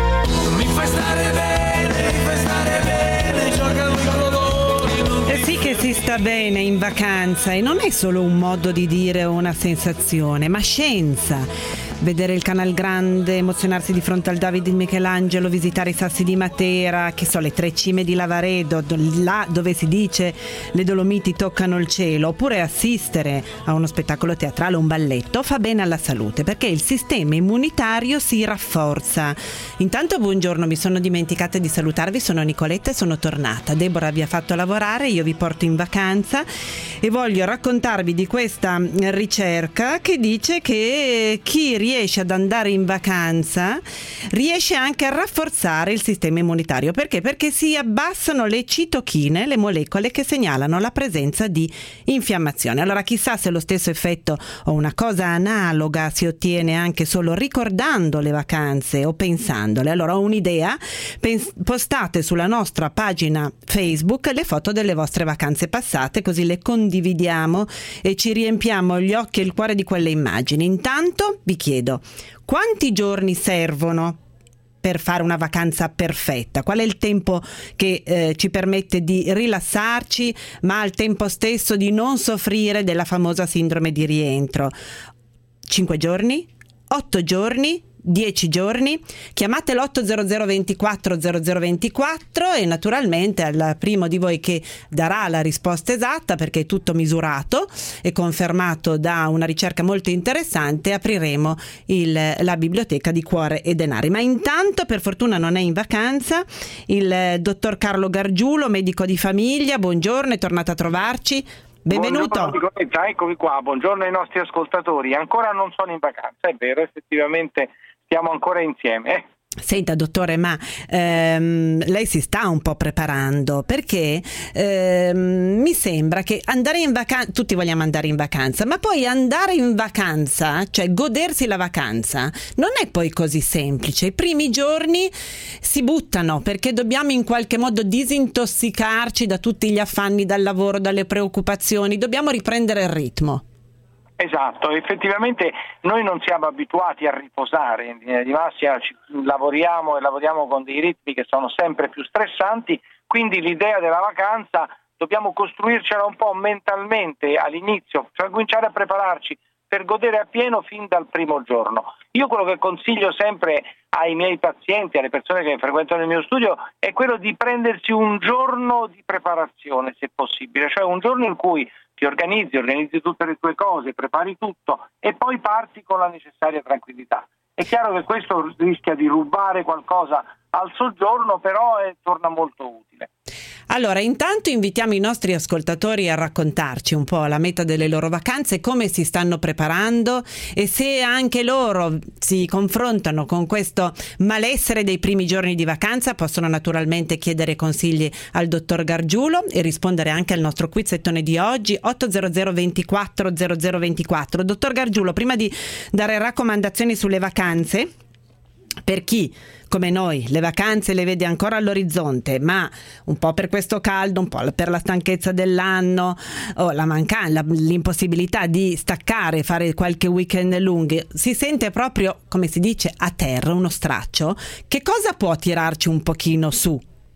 Speaker 3: Mi fai stare bene, mi fai stare bene, giocano i colori. Non
Speaker 2: Eh sì che si sta bene in vacanza e non è solo un modo di dire o una sensazione, ma scienza. Vedere il Canal Grande, emozionarsi di fronte al David di Michelangelo, visitare i Sassi di Matera, che so, le tre cime di Lavaredo, là dove si dice le Dolomiti toccano il cielo, oppure assistere a uno spettacolo teatrale o un balletto fa bene alla salute perché il sistema immunitario si rafforza. Intanto buongiorno, mi sono dimenticata di salutarvi, sono Nicoletta e sono tornata. Deborah vi ha fatto lavorare, io vi porto in vacanza e voglio raccontarvi di questa ricerca che dice che chi riesce ad andare in vacanza riesce anche a rafforzare il sistema immunitario. Perché? Perché si abbassano le citochine, le molecole che segnalano la presenza di infiammazione. Allora chissà se lo stesso effetto o una cosa analoga si ottiene anche solo ricordando le vacanze o pensandole. Allora ho un'idea, Pens- postate sulla nostra pagina Facebook le foto delle vostre vacanze passate, così le condividiamo e ci riempiamo gli occhi e il cuore di quelle immagini. Intanto vi chiedo quanti giorni servono per fare una vacanza perfetta? Qual è il tempo che eh, ci permette di rilassarci ma al tempo stesso di non soffrire della famosa sindrome di rientro? Cinque giorni? Otto giorni? dieci giorni? Chiamate l'otto zero zero ventiquattro zero zero ventiquattro e naturalmente al primo di voi che darà la risposta esatta, perché è tutto misurato e confermato da una ricerca molto interessante, apriremo il, la biblioteca di Cuore e Denari. Ma intanto, per fortuna non è in vacanza, il dottor Carlo Gargiulo, medico di famiglia. Buongiorno, è tornato a trovarci. Benvenuto.
Speaker 15: Buongiorno, eccomi qua, buongiorno ai nostri ascoltatori. Ancora non sono in vacanza, è vero, effettivamente stiamo ancora insieme. Eh.
Speaker 2: Senta dottore, ma ehm, lei si sta un po' preparando, perché ehm, mi sembra che andare in vacanza, tutti vogliamo andare in vacanza, ma poi andare in vacanza, cioè godersi la vacanza, non è poi così semplice. I primi giorni si buttano perché dobbiamo in qualche modo disintossicarci da tutti gli affanni, dal lavoro, dalle preoccupazioni, dobbiamo riprendere il ritmo.
Speaker 15: Esatto, effettivamente noi non siamo abituati a riposare, in linea di massima ci lavoriamo e lavoriamo con dei ritmi che sono sempre più stressanti, quindi l'idea della vacanza dobbiamo costruircela un po' mentalmente all'inizio, cioè cominciare a prepararci per godere appieno fin dal primo giorno. Io quello che consiglio sempre ai miei pazienti, alle persone che frequentano il mio studio, è quello di prendersi un giorno di preparazione, se possibile, cioè un giorno in cui ti organizzi, organizzi tutte le tue cose, prepari tutto e poi parti con la necessaria tranquillità. È chiaro che questo rischia di rubare qualcosa al soggiorno, però è, torna molto utile.
Speaker 2: Allora, intanto invitiamo i nostri ascoltatori a raccontarci un po' la meta delle loro vacanze, come si stanno preparando e se anche loro si confrontano con questo malessere dei primi giorni di vacanza. Possono naturalmente chiedere consigli al dottor Gargiulo e rispondere anche al nostro quizzettone di oggi, otto zero zero ventiquattro zero zero ventiquattro. Dottor Gargiulo, prima di dare raccomandazioni sulle vacanze, per chi come noi le vacanze le vede ancora all'orizzonte, ma un po' per questo caldo, un po' per la stanchezza dell'anno o la mancanza, l'impossibilità di staccare, fare qualche weekend lunghi, si sente proprio, come si dice, a terra, uno straccio. Che cosa può tirarci un pochino su?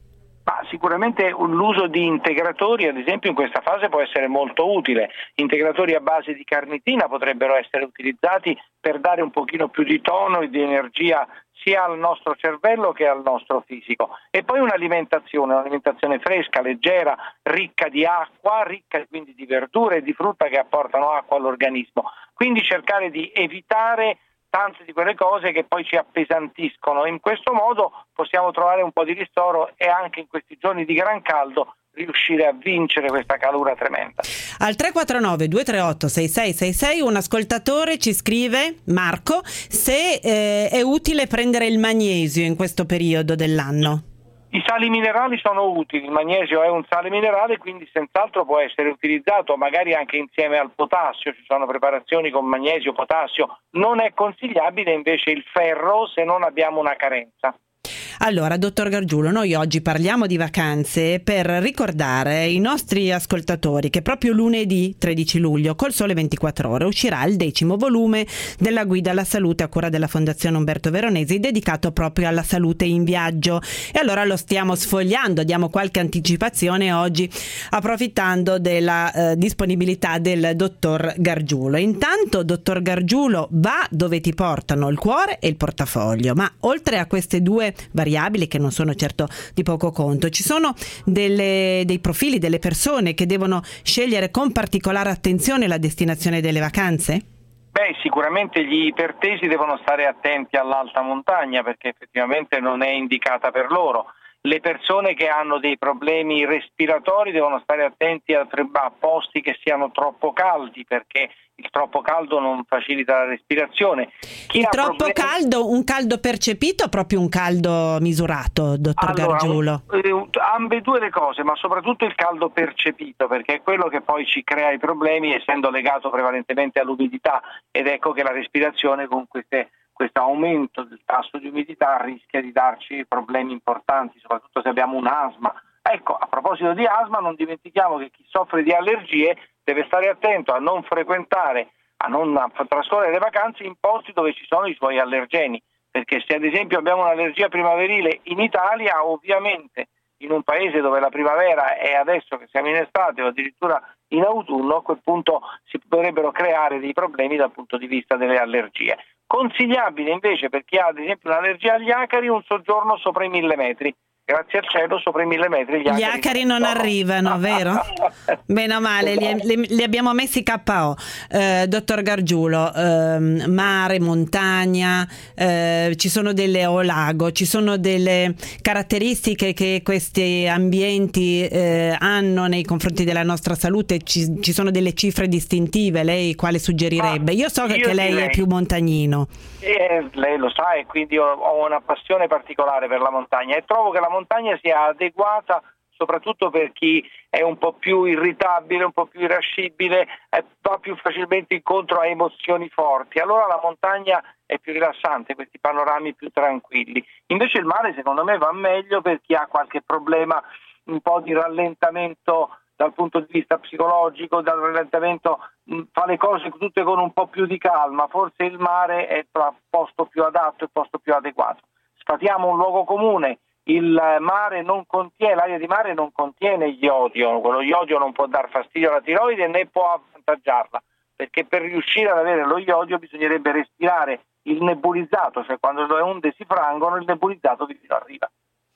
Speaker 15: Ma sicuramente l'uso di integratori, ad esempio, in questa fase può essere molto utile. Integratori a base di carnitina potrebbero essere utilizzati per dare un pochino più di tono e di energia sia al nostro cervello che al nostro fisico. E poi un'alimentazione, un'alimentazione fresca, leggera, ricca di acqua, ricca quindi di verdure e di frutta che apportano acqua all'organismo. Quindi cercare di evitare tante di quelle cose che poi ci appesantiscono. In questo modo possiamo trovare un po' di ristoro e anche in questi giorni di gran caldo riuscire a vincere questa calura tremenda.
Speaker 2: Al tre quattro nove due tre otto sei sei sei sei un ascoltatore ci scrive, Marco, se eh, è utile prendere il magnesio in questo periodo dell'anno.
Speaker 15: I sali minerali sono utili, il magnesio è un sale minerale, quindi senz'altro può essere utilizzato magari anche insieme al potassio, ci sono preparazioni con magnesio, potassio. Non è consigliabile invece il ferro se non abbiamo una carenza.
Speaker 2: Allora, dottor Gargiulo, noi oggi parliamo di vacanze per ricordare ai nostri ascoltatori che proprio lunedì tredici luglio col Sole ventiquattro Ore uscirà il decimo volume della guida alla salute a cura della Fondazione Umberto Veronesi, dedicato proprio alla salute in viaggio. E allora lo stiamo sfogliando, diamo qualche anticipazione oggi approfittando della eh, disponibilità del dottor Gargiulo. Intanto, dottor Gargiulo, va dove ti portano il cuore e il portafoglio, ma oltre a queste due variabili che non sono certo di poco conto, ci sono delle, dei profili, delle persone che devono scegliere con particolare attenzione la destinazione delle vacanze?
Speaker 15: Beh, sicuramente gli ipertesi devono stare attenti all'alta montagna perché effettivamente non è indicata per loro. Le persone che hanno dei problemi respiratori devono stare attenti a, a posti che siano troppo caldi perché il troppo caldo non facilita la respirazione. Chi
Speaker 2: il
Speaker 15: ha
Speaker 2: troppo
Speaker 15: problemi...
Speaker 2: caldo, un caldo percepito o proprio un caldo misurato, dottor
Speaker 15: allora,
Speaker 2: Gargiulo?
Speaker 15: Un, ambedue le cose, ma soprattutto il caldo percepito, perché è quello che poi ci crea i problemi, essendo legato prevalentemente all'umidità, ed ecco che la respirazione con queste questo aumento del tasso di umidità rischia di darci problemi importanti, soprattutto se abbiamo un asma. Ecco, a proposito di asma, non dimentichiamo che chi soffre di allergie deve stare attento a non frequentare, a non trascorrere le vacanze in posti dove ci sono i suoi allergeni, perché se ad esempio abbiamo un'allergia primaverile in Italia, ovviamente in un paese dove la primavera è adesso che siamo in estate o addirittura in autunno, a quel punto si potrebbero creare dei problemi dal punto di vista delle allergie. Consigliabile invece per chi ha ad esempio un'allergia agli acari un soggiorno sopra i mille metri. Grazie al cielo sopra i mille metri gli acari,
Speaker 2: gli acari non arrivano, vero? Meno male, li, li, li abbiamo messi K O. Eh, dottor Gargiulo, eh, mare, montagna, eh, ci sono delle o lago, ci sono delle caratteristiche che questi ambienti eh, hanno nei confronti della nostra salute, ci, ci sono delle cifre distintive, lei quale suggerirebbe? Io so che,
Speaker 15: io
Speaker 2: che lei
Speaker 15: direi,
Speaker 2: è più montagnino.
Speaker 15: Eh, lei lo sa e quindi ho, ho una passione particolare per la montagna e trovo che la montagna sia adeguata soprattutto per chi è un po' più irritabile, un po' più irascibile, va più facilmente incontro a emozioni forti. Allora la montagna è più rilassante, questi panorami più tranquilli. Invece il mare secondo me va meglio per chi ha qualche problema, un po' di rallentamento dal punto di vista psicologico, dal rallentamento, mh, fa le cose tutte con un po' più di calma. Forse il mare è il posto più adatto, il posto più adeguato. Sfatiamo un luogo comune. Il mare non contiene, l'aria di mare non contiene iodio, quello iodio non può dar fastidio alla tiroide né può avvantaggiarla, perché per riuscire ad avere lo iodio bisognerebbe respirare il nebulizzato, cioè quando le onde si frangono il nebulizzato vicino arriva.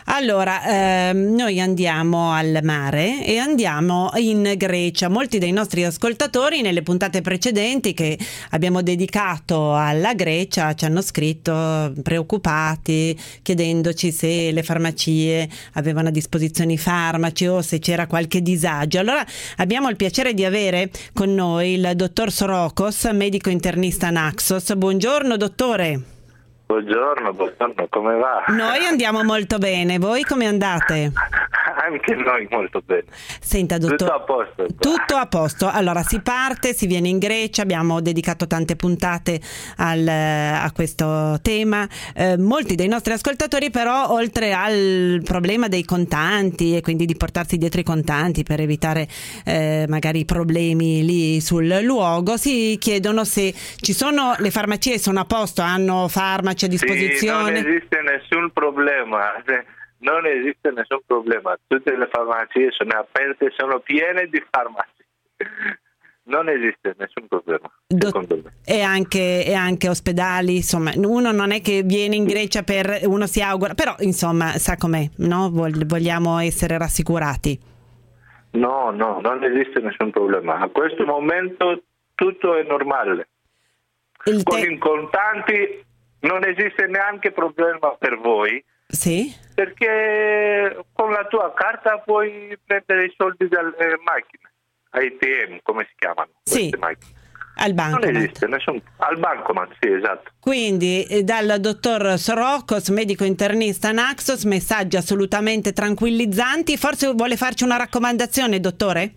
Speaker 2: Allora, ehm, noi andiamo al mare e andiamo in Grecia. Molti dei nostri ascoltatori nelle puntate precedenti che abbiamo dedicato alla Grecia ci hanno scritto preoccupati, chiedendoci se le farmacie avevano a disposizione i farmaci o se c'era qualche disagio. Allora abbiamo il piacere di avere con noi il dottor Sorokos, medico internista Naxos. Buongiorno dottore.
Speaker 8: Buongiorno, buongiorno, come va?
Speaker 2: Noi andiamo molto bene, voi come andate?
Speaker 8: Anche noi molto bene.
Speaker 2: Senta, dottor,
Speaker 8: tutto a posto.
Speaker 2: Tutto a posto. Allora si parte, si viene in Grecia, abbiamo dedicato tante puntate al, a questo tema. Eh, molti dei nostri ascoltatori però, oltre al problema dei contanti e quindi di portarsi dietro i contanti per evitare eh, magari problemi lì sul luogo, si chiedono se ci sono, le farmacie sono a posto, hanno farmaci a disposizione.
Speaker 8: Sì, non esiste nessun problema. Non esiste nessun problema, tutte le farmacie sono aperte, sono piene di farmaci, non esiste nessun problema.
Speaker 2: Do- e, anche, e anche ospedali, insomma, uno non è che viene in Grecia per, uno si augura, però insomma sa com'è, no? Vogliamo essere rassicurati.
Speaker 8: No, no, non esiste nessun problema, a questo momento tutto è normale. Il te- Con i contanti non esiste neanche problema per voi.
Speaker 2: Sì.
Speaker 8: Perché con la tua carta puoi prendere i soldi dalle macchine, A T M come si chiamano?
Speaker 2: Sì, al bancomat.
Speaker 8: Non esiste nessun, al bancomat, sì, esatto.
Speaker 2: Quindi dal dottor Sorokos, medico internista Naxos, messaggi assolutamente tranquillizzanti. Forse vuole farci una raccomandazione, dottore?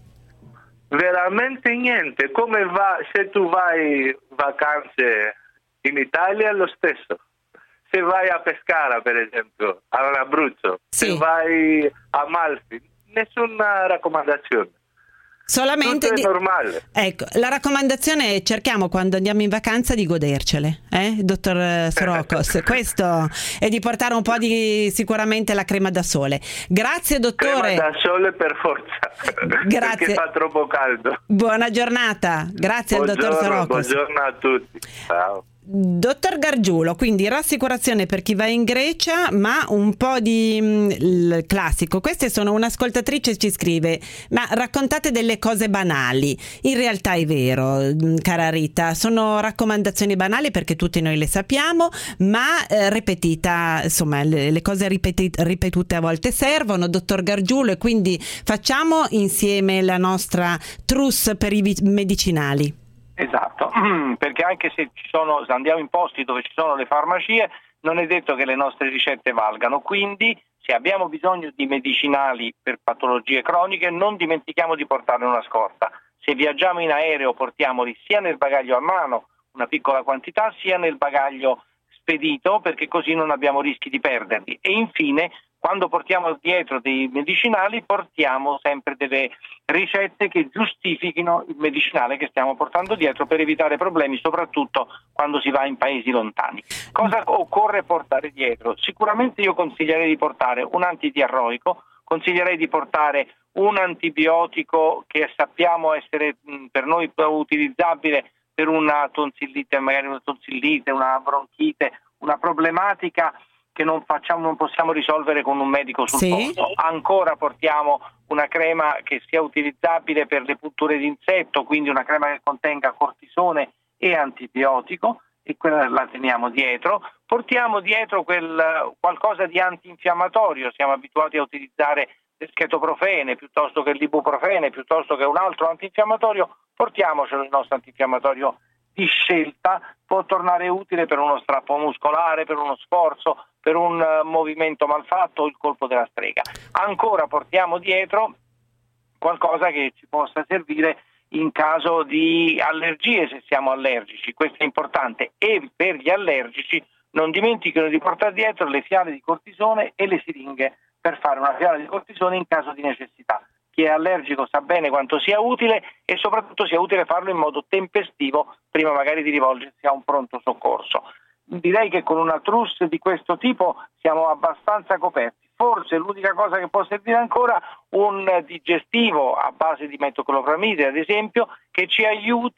Speaker 8: Veramente niente, come va se tu vai vacanze in Italia è lo stesso. Se vai a Pescara, per esempio, all'Abruzzo, sì. Se vai a Malfi, nessuna raccomandazione.
Speaker 2: Solamente
Speaker 8: tutto è
Speaker 2: di...
Speaker 8: normale.
Speaker 2: Ecco, la raccomandazione è cerchiamo quando andiamo in vacanza di godercele, eh, dottor Sorokos. Questo è di portare un po' di sicuramente la crema da sole. Grazie dottore.
Speaker 8: Crema da sole per forza.
Speaker 2: Grazie.
Speaker 8: Perché fa troppo caldo.
Speaker 2: Buona giornata. Grazie
Speaker 8: buongiorno,
Speaker 2: al dottor Sorokos.
Speaker 8: Buongiorno a tutti. Ciao.
Speaker 2: Dottor Gargiulo, quindi rassicurazione per chi va in Grecia, ma un po' di mh, il classico. Queste sono un'ascoltatrice ci scrive: ma raccontate delle cose banali. In realtà è vero, mh, cara Rita, sono raccomandazioni banali perché tutti noi le sappiamo, ma eh, ripetita, insomma, le, le cose ripeti- ripetute a volte servono, dottor Gargiulo, e quindi facciamo insieme la nostra trousse per i vi- medicinali.
Speaker 15: Esatto, perché anche se ci sono, se andiamo in posti dove ci sono le farmacie, non è detto che le nostre ricette valgano, quindi se abbiamo bisogno di medicinali per patologie croniche non dimentichiamo di portarne una scorta. Se viaggiamo in aereo portiamoli sia nel bagaglio a mano, una piccola quantità, sia nel bagaglio spedito, perché così non abbiamo rischi di perderli. E infine, quando portiamo dietro dei medicinali, portiamo sempre delle ricette che giustifichino il medicinale che stiamo portando dietro per evitare problemi, soprattutto quando si va in paesi lontani. Cosa occorre portare dietro? Sicuramente io consiglierei di portare un antidiarroico, consiglierei di portare un antibiotico che sappiamo essere mh, per noi utilizzabile per una tonsillite, magari una tonsillite, una bronchite, una problematica che non facciamo, non possiamo risolvere con un medico sul
Speaker 2: sì.
Speaker 15: posto. Ancora portiamo una crema che sia utilizzabile per le punture d'insetto, quindi una crema che contenga cortisone e antibiotico, e quella la teniamo dietro. Portiamo dietro quel qualcosa di antinfiammatorio, siamo abituati a utilizzare l'schetoprofene piuttosto che l'ibuprofene, piuttosto che un altro antinfiammatorio, portiamocelo il nostro antinfiammatorio di scelta, può tornare utile per uno strappo muscolare, per uno sforzo, per un uh, movimento malfatto o il colpo della strega. Ancora portiamo dietro qualcosa che ci possa servire in caso di allergie, se siamo allergici, questo è importante, e per gli allergici non dimentichino di portare dietro le fiale di cortisone e le siringhe per fare una fiala di cortisone in caso di necessità. Chi è allergico sa bene quanto sia utile e soprattutto sia utile farlo in modo tempestivo prima magari di rivolgersi a un pronto soccorso. Direi che con una trousse di questo tipo siamo abbastanza coperti. Forse l'unica cosa che può servire ancora un digestivo a base di metoclopramide, ad esempio, che ci aiuti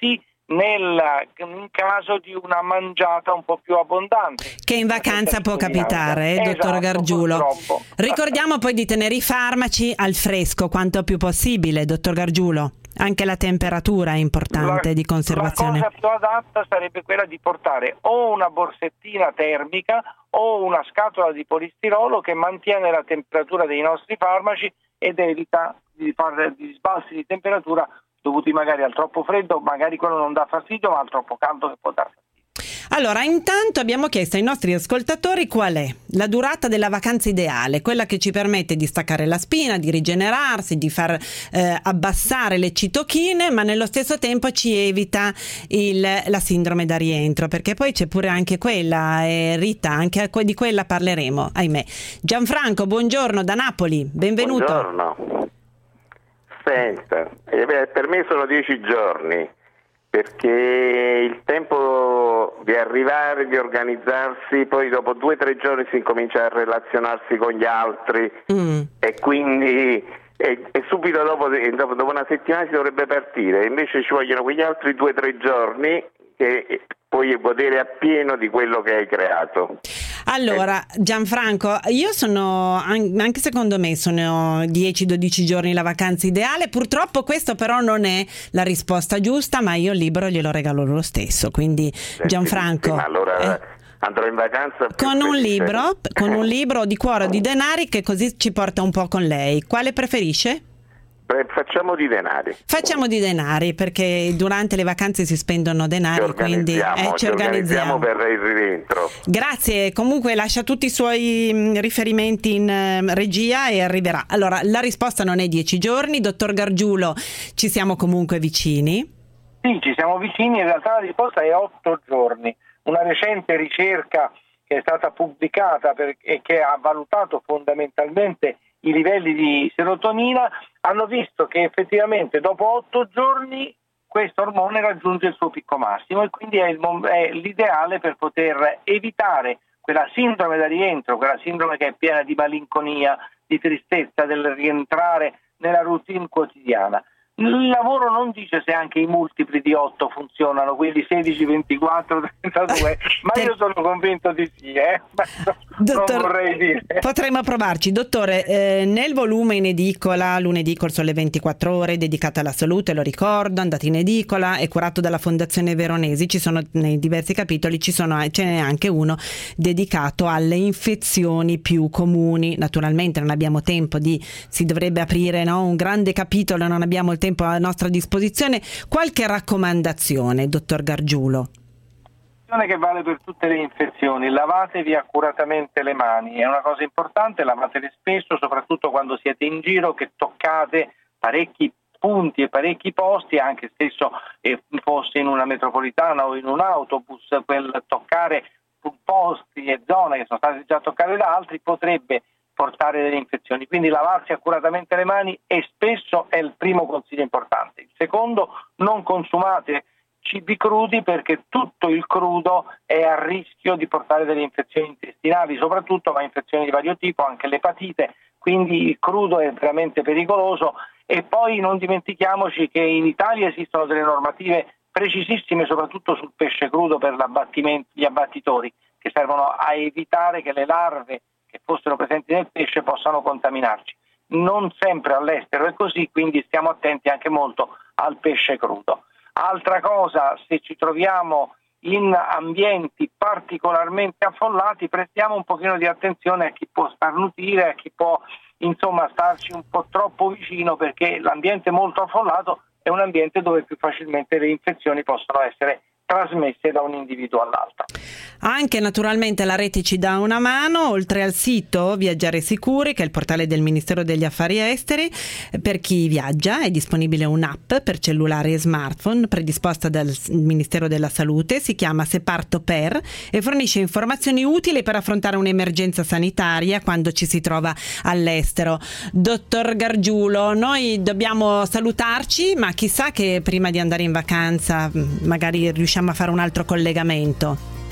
Speaker 15: nel, in caso di una mangiata un po' più abbondante.
Speaker 2: Che in vacanza può capitare, eh, dottor
Speaker 15: esatto,
Speaker 2: Gargiulo.
Speaker 15: Purtroppo.
Speaker 2: Ricordiamo poi di tenere i farmaci al fresco quanto più possibile, dottor Gargiulo. Anche la temperatura è importante
Speaker 15: la,
Speaker 2: di conservazione.
Speaker 15: La cosa più adatta sarebbe quella di portare o una borsettina termica o una scatola di polistirolo che mantiene la temperatura dei nostri farmaci ed evita di fare di sbalzi di temperatura dovuti magari al troppo freddo, magari quello non dà fastidio, ma al troppo caldo che può dar fastidio.
Speaker 2: Allora, intanto abbiamo chiesto ai nostri ascoltatori qual è la durata della vacanza ideale, quella che ci permette di staccare la spina, di rigenerarsi, di far eh, abbassare le citochine, ma nello stesso tempo ci evita il, la sindrome da rientro, perché poi c'è pure anche quella, eh, Rita, anche di quella parleremo, ahimè. Gianfranco, buongiorno da Napoli, benvenuto.
Speaker 16: Buongiorno. Senta, eh, per me sono dieci giorni, perché il tempo di arrivare, di organizzarsi, poi dopo due o tre giorni si incomincia a relazionarsi con gli altri mm. e quindi e, e subito dopo, dopo, dopo una settimana si dovrebbe partire, invece ci vogliono quegli altri due o tre giorni che puoi godere appieno di quello che hai creato.
Speaker 2: Allora, Gianfranco, io sono, anche secondo me sono dieci dodici giorni la vacanza ideale, purtroppo questo però non è la risposta giusta, ma io il libro glielo regalo lo stesso, quindi Gianfranco...
Speaker 16: Sì, ma allora...
Speaker 2: Eh,
Speaker 16: andrò in vacanza
Speaker 2: con un libro, con un libro di cuore o di denari che così ci porta un po' con lei. Quale preferisce?
Speaker 16: Beh, facciamo di denari.
Speaker 2: Facciamo di denari perché durante le vacanze si spendono denari,
Speaker 16: ci
Speaker 2: quindi eh, ci,
Speaker 16: ci
Speaker 2: organizziamo.
Speaker 16: organizziamo per il rientro.
Speaker 2: Grazie, comunque lascia tutti i suoi mh, riferimenti in uh, regia e arriverà. Allora, la risposta non è dieci giorni, dottor Gargiulo, ci siamo comunque vicini?
Speaker 15: Sì, ci siamo vicini, in realtà la risposta è otto giorni. Una recente ricerca che è stata pubblicata per, e che ha valutato fondamentalmente i livelli di serotonina hanno visto che effettivamente dopo otto giorni questo ormone raggiunge il suo picco massimo e quindi è, il, è l'ideale per poter evitare quella sindrome da rientro, quella sindrome che è piena di malinconia, di tristezza, del rientrare nella routine quotidiana. Il lavoro non dice se anche i multipli di otto funzionano, quindi sedici, ventiquattro, trentadue, ma io sono convinto di sì, eh?
Speaker 2: Dottor,
Speaker 15: non vorrei dire.
Speaker 2: Potremmo provarci. Dottore, eh, nel volume in edicola, lunedì col Sole ventiquattro Ore, dedicato alla salute, lo ricordo, andate in edicola, è curato dalla Fondazione Veronesi, ci sono nei diversi capitoli, ci sono, ce n'è anche uno dedicato alle infezioni più comuni. Naturalmente non abbiamo tempo di, si dovrebbe aprire no, un grande capitolo, non abbiamo il tempo a nostra disposizione. Qualche raccomandazione, dottor Gargiulo?
Speaker 15: Che vale per tutte le infezioni: lavatevi accuratamente le mani, è una cosa importante, lavatele spesso, soprattutto quando siete in giro, che toccate parecchi punti e parecchi posti, anche stesso eh, fosse in una metropolitana o in un autobus, quel toccare posti e zone che sono state già toccate da altri potrebbe portare delle infezioni, quindi lavarsi accuratamente le mani e spesso è il primo consiglio importante. Il secondo, non consumate cibi crudi perché tutto il crudo è a rischio di portare delle infezioni intestinali, soprattutto ma infezioni di vario tipo, anche l'epatite, quindi il crudo è veramente pericoloso. E poi non dimentichiamoci che in Italia esistono delle normative precisissime soprattutto sul pesce crudo per l'abbattimento, gli abbattitori, che servono a evitare che le larve che fossero presenti nel pesce possano contaminarci. Non sempre all'estero è così, quindi stiamo attenti anche molto al pesce crudo. Altra cosa, se ci troviamo in ambienti particolarmente affollati, prestiamo un pochino di attenzione a chi può starnutire, a chi può insomma starci un po' troppo vicino, perché l'ambiente molto affollato è un ambiente dove più facilmente le infezioni possono essere trasmesse da un individuo all'altro.
Speaker 2: Anche naturalmente la rete ci dà una mano, oltre al sito Viaggiare Sicuri, che è il portale del Ministero degli Affari Esteri. Per chi viaggia è disponibile un'app per cellulare e smartphone predisposta dal Ministero della Salute, si chiama Se Parto Per e fornisce informazioni utili per affrontare un'emergenza sanitaria quando ci si trova all'estero. Dottor Gargiulo, noi dobbiamo salutarci, ma chissà che prima di andare in vacanza magari riusciamo a fare un altro collegamento.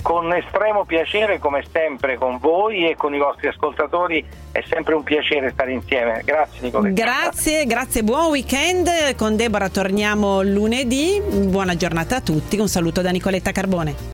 Speaker 15: con estremo piacere, come sempre con voi e con i vostri ascoltatori. È sempre un piacere stare insieme. Grazie Nicoletta.
Speaker 2: Grazie, grazie, buon weekend. Con Deborah torniamo lunedì. Buona giornata a tutti. Un saluto da Nicoletta Carbone.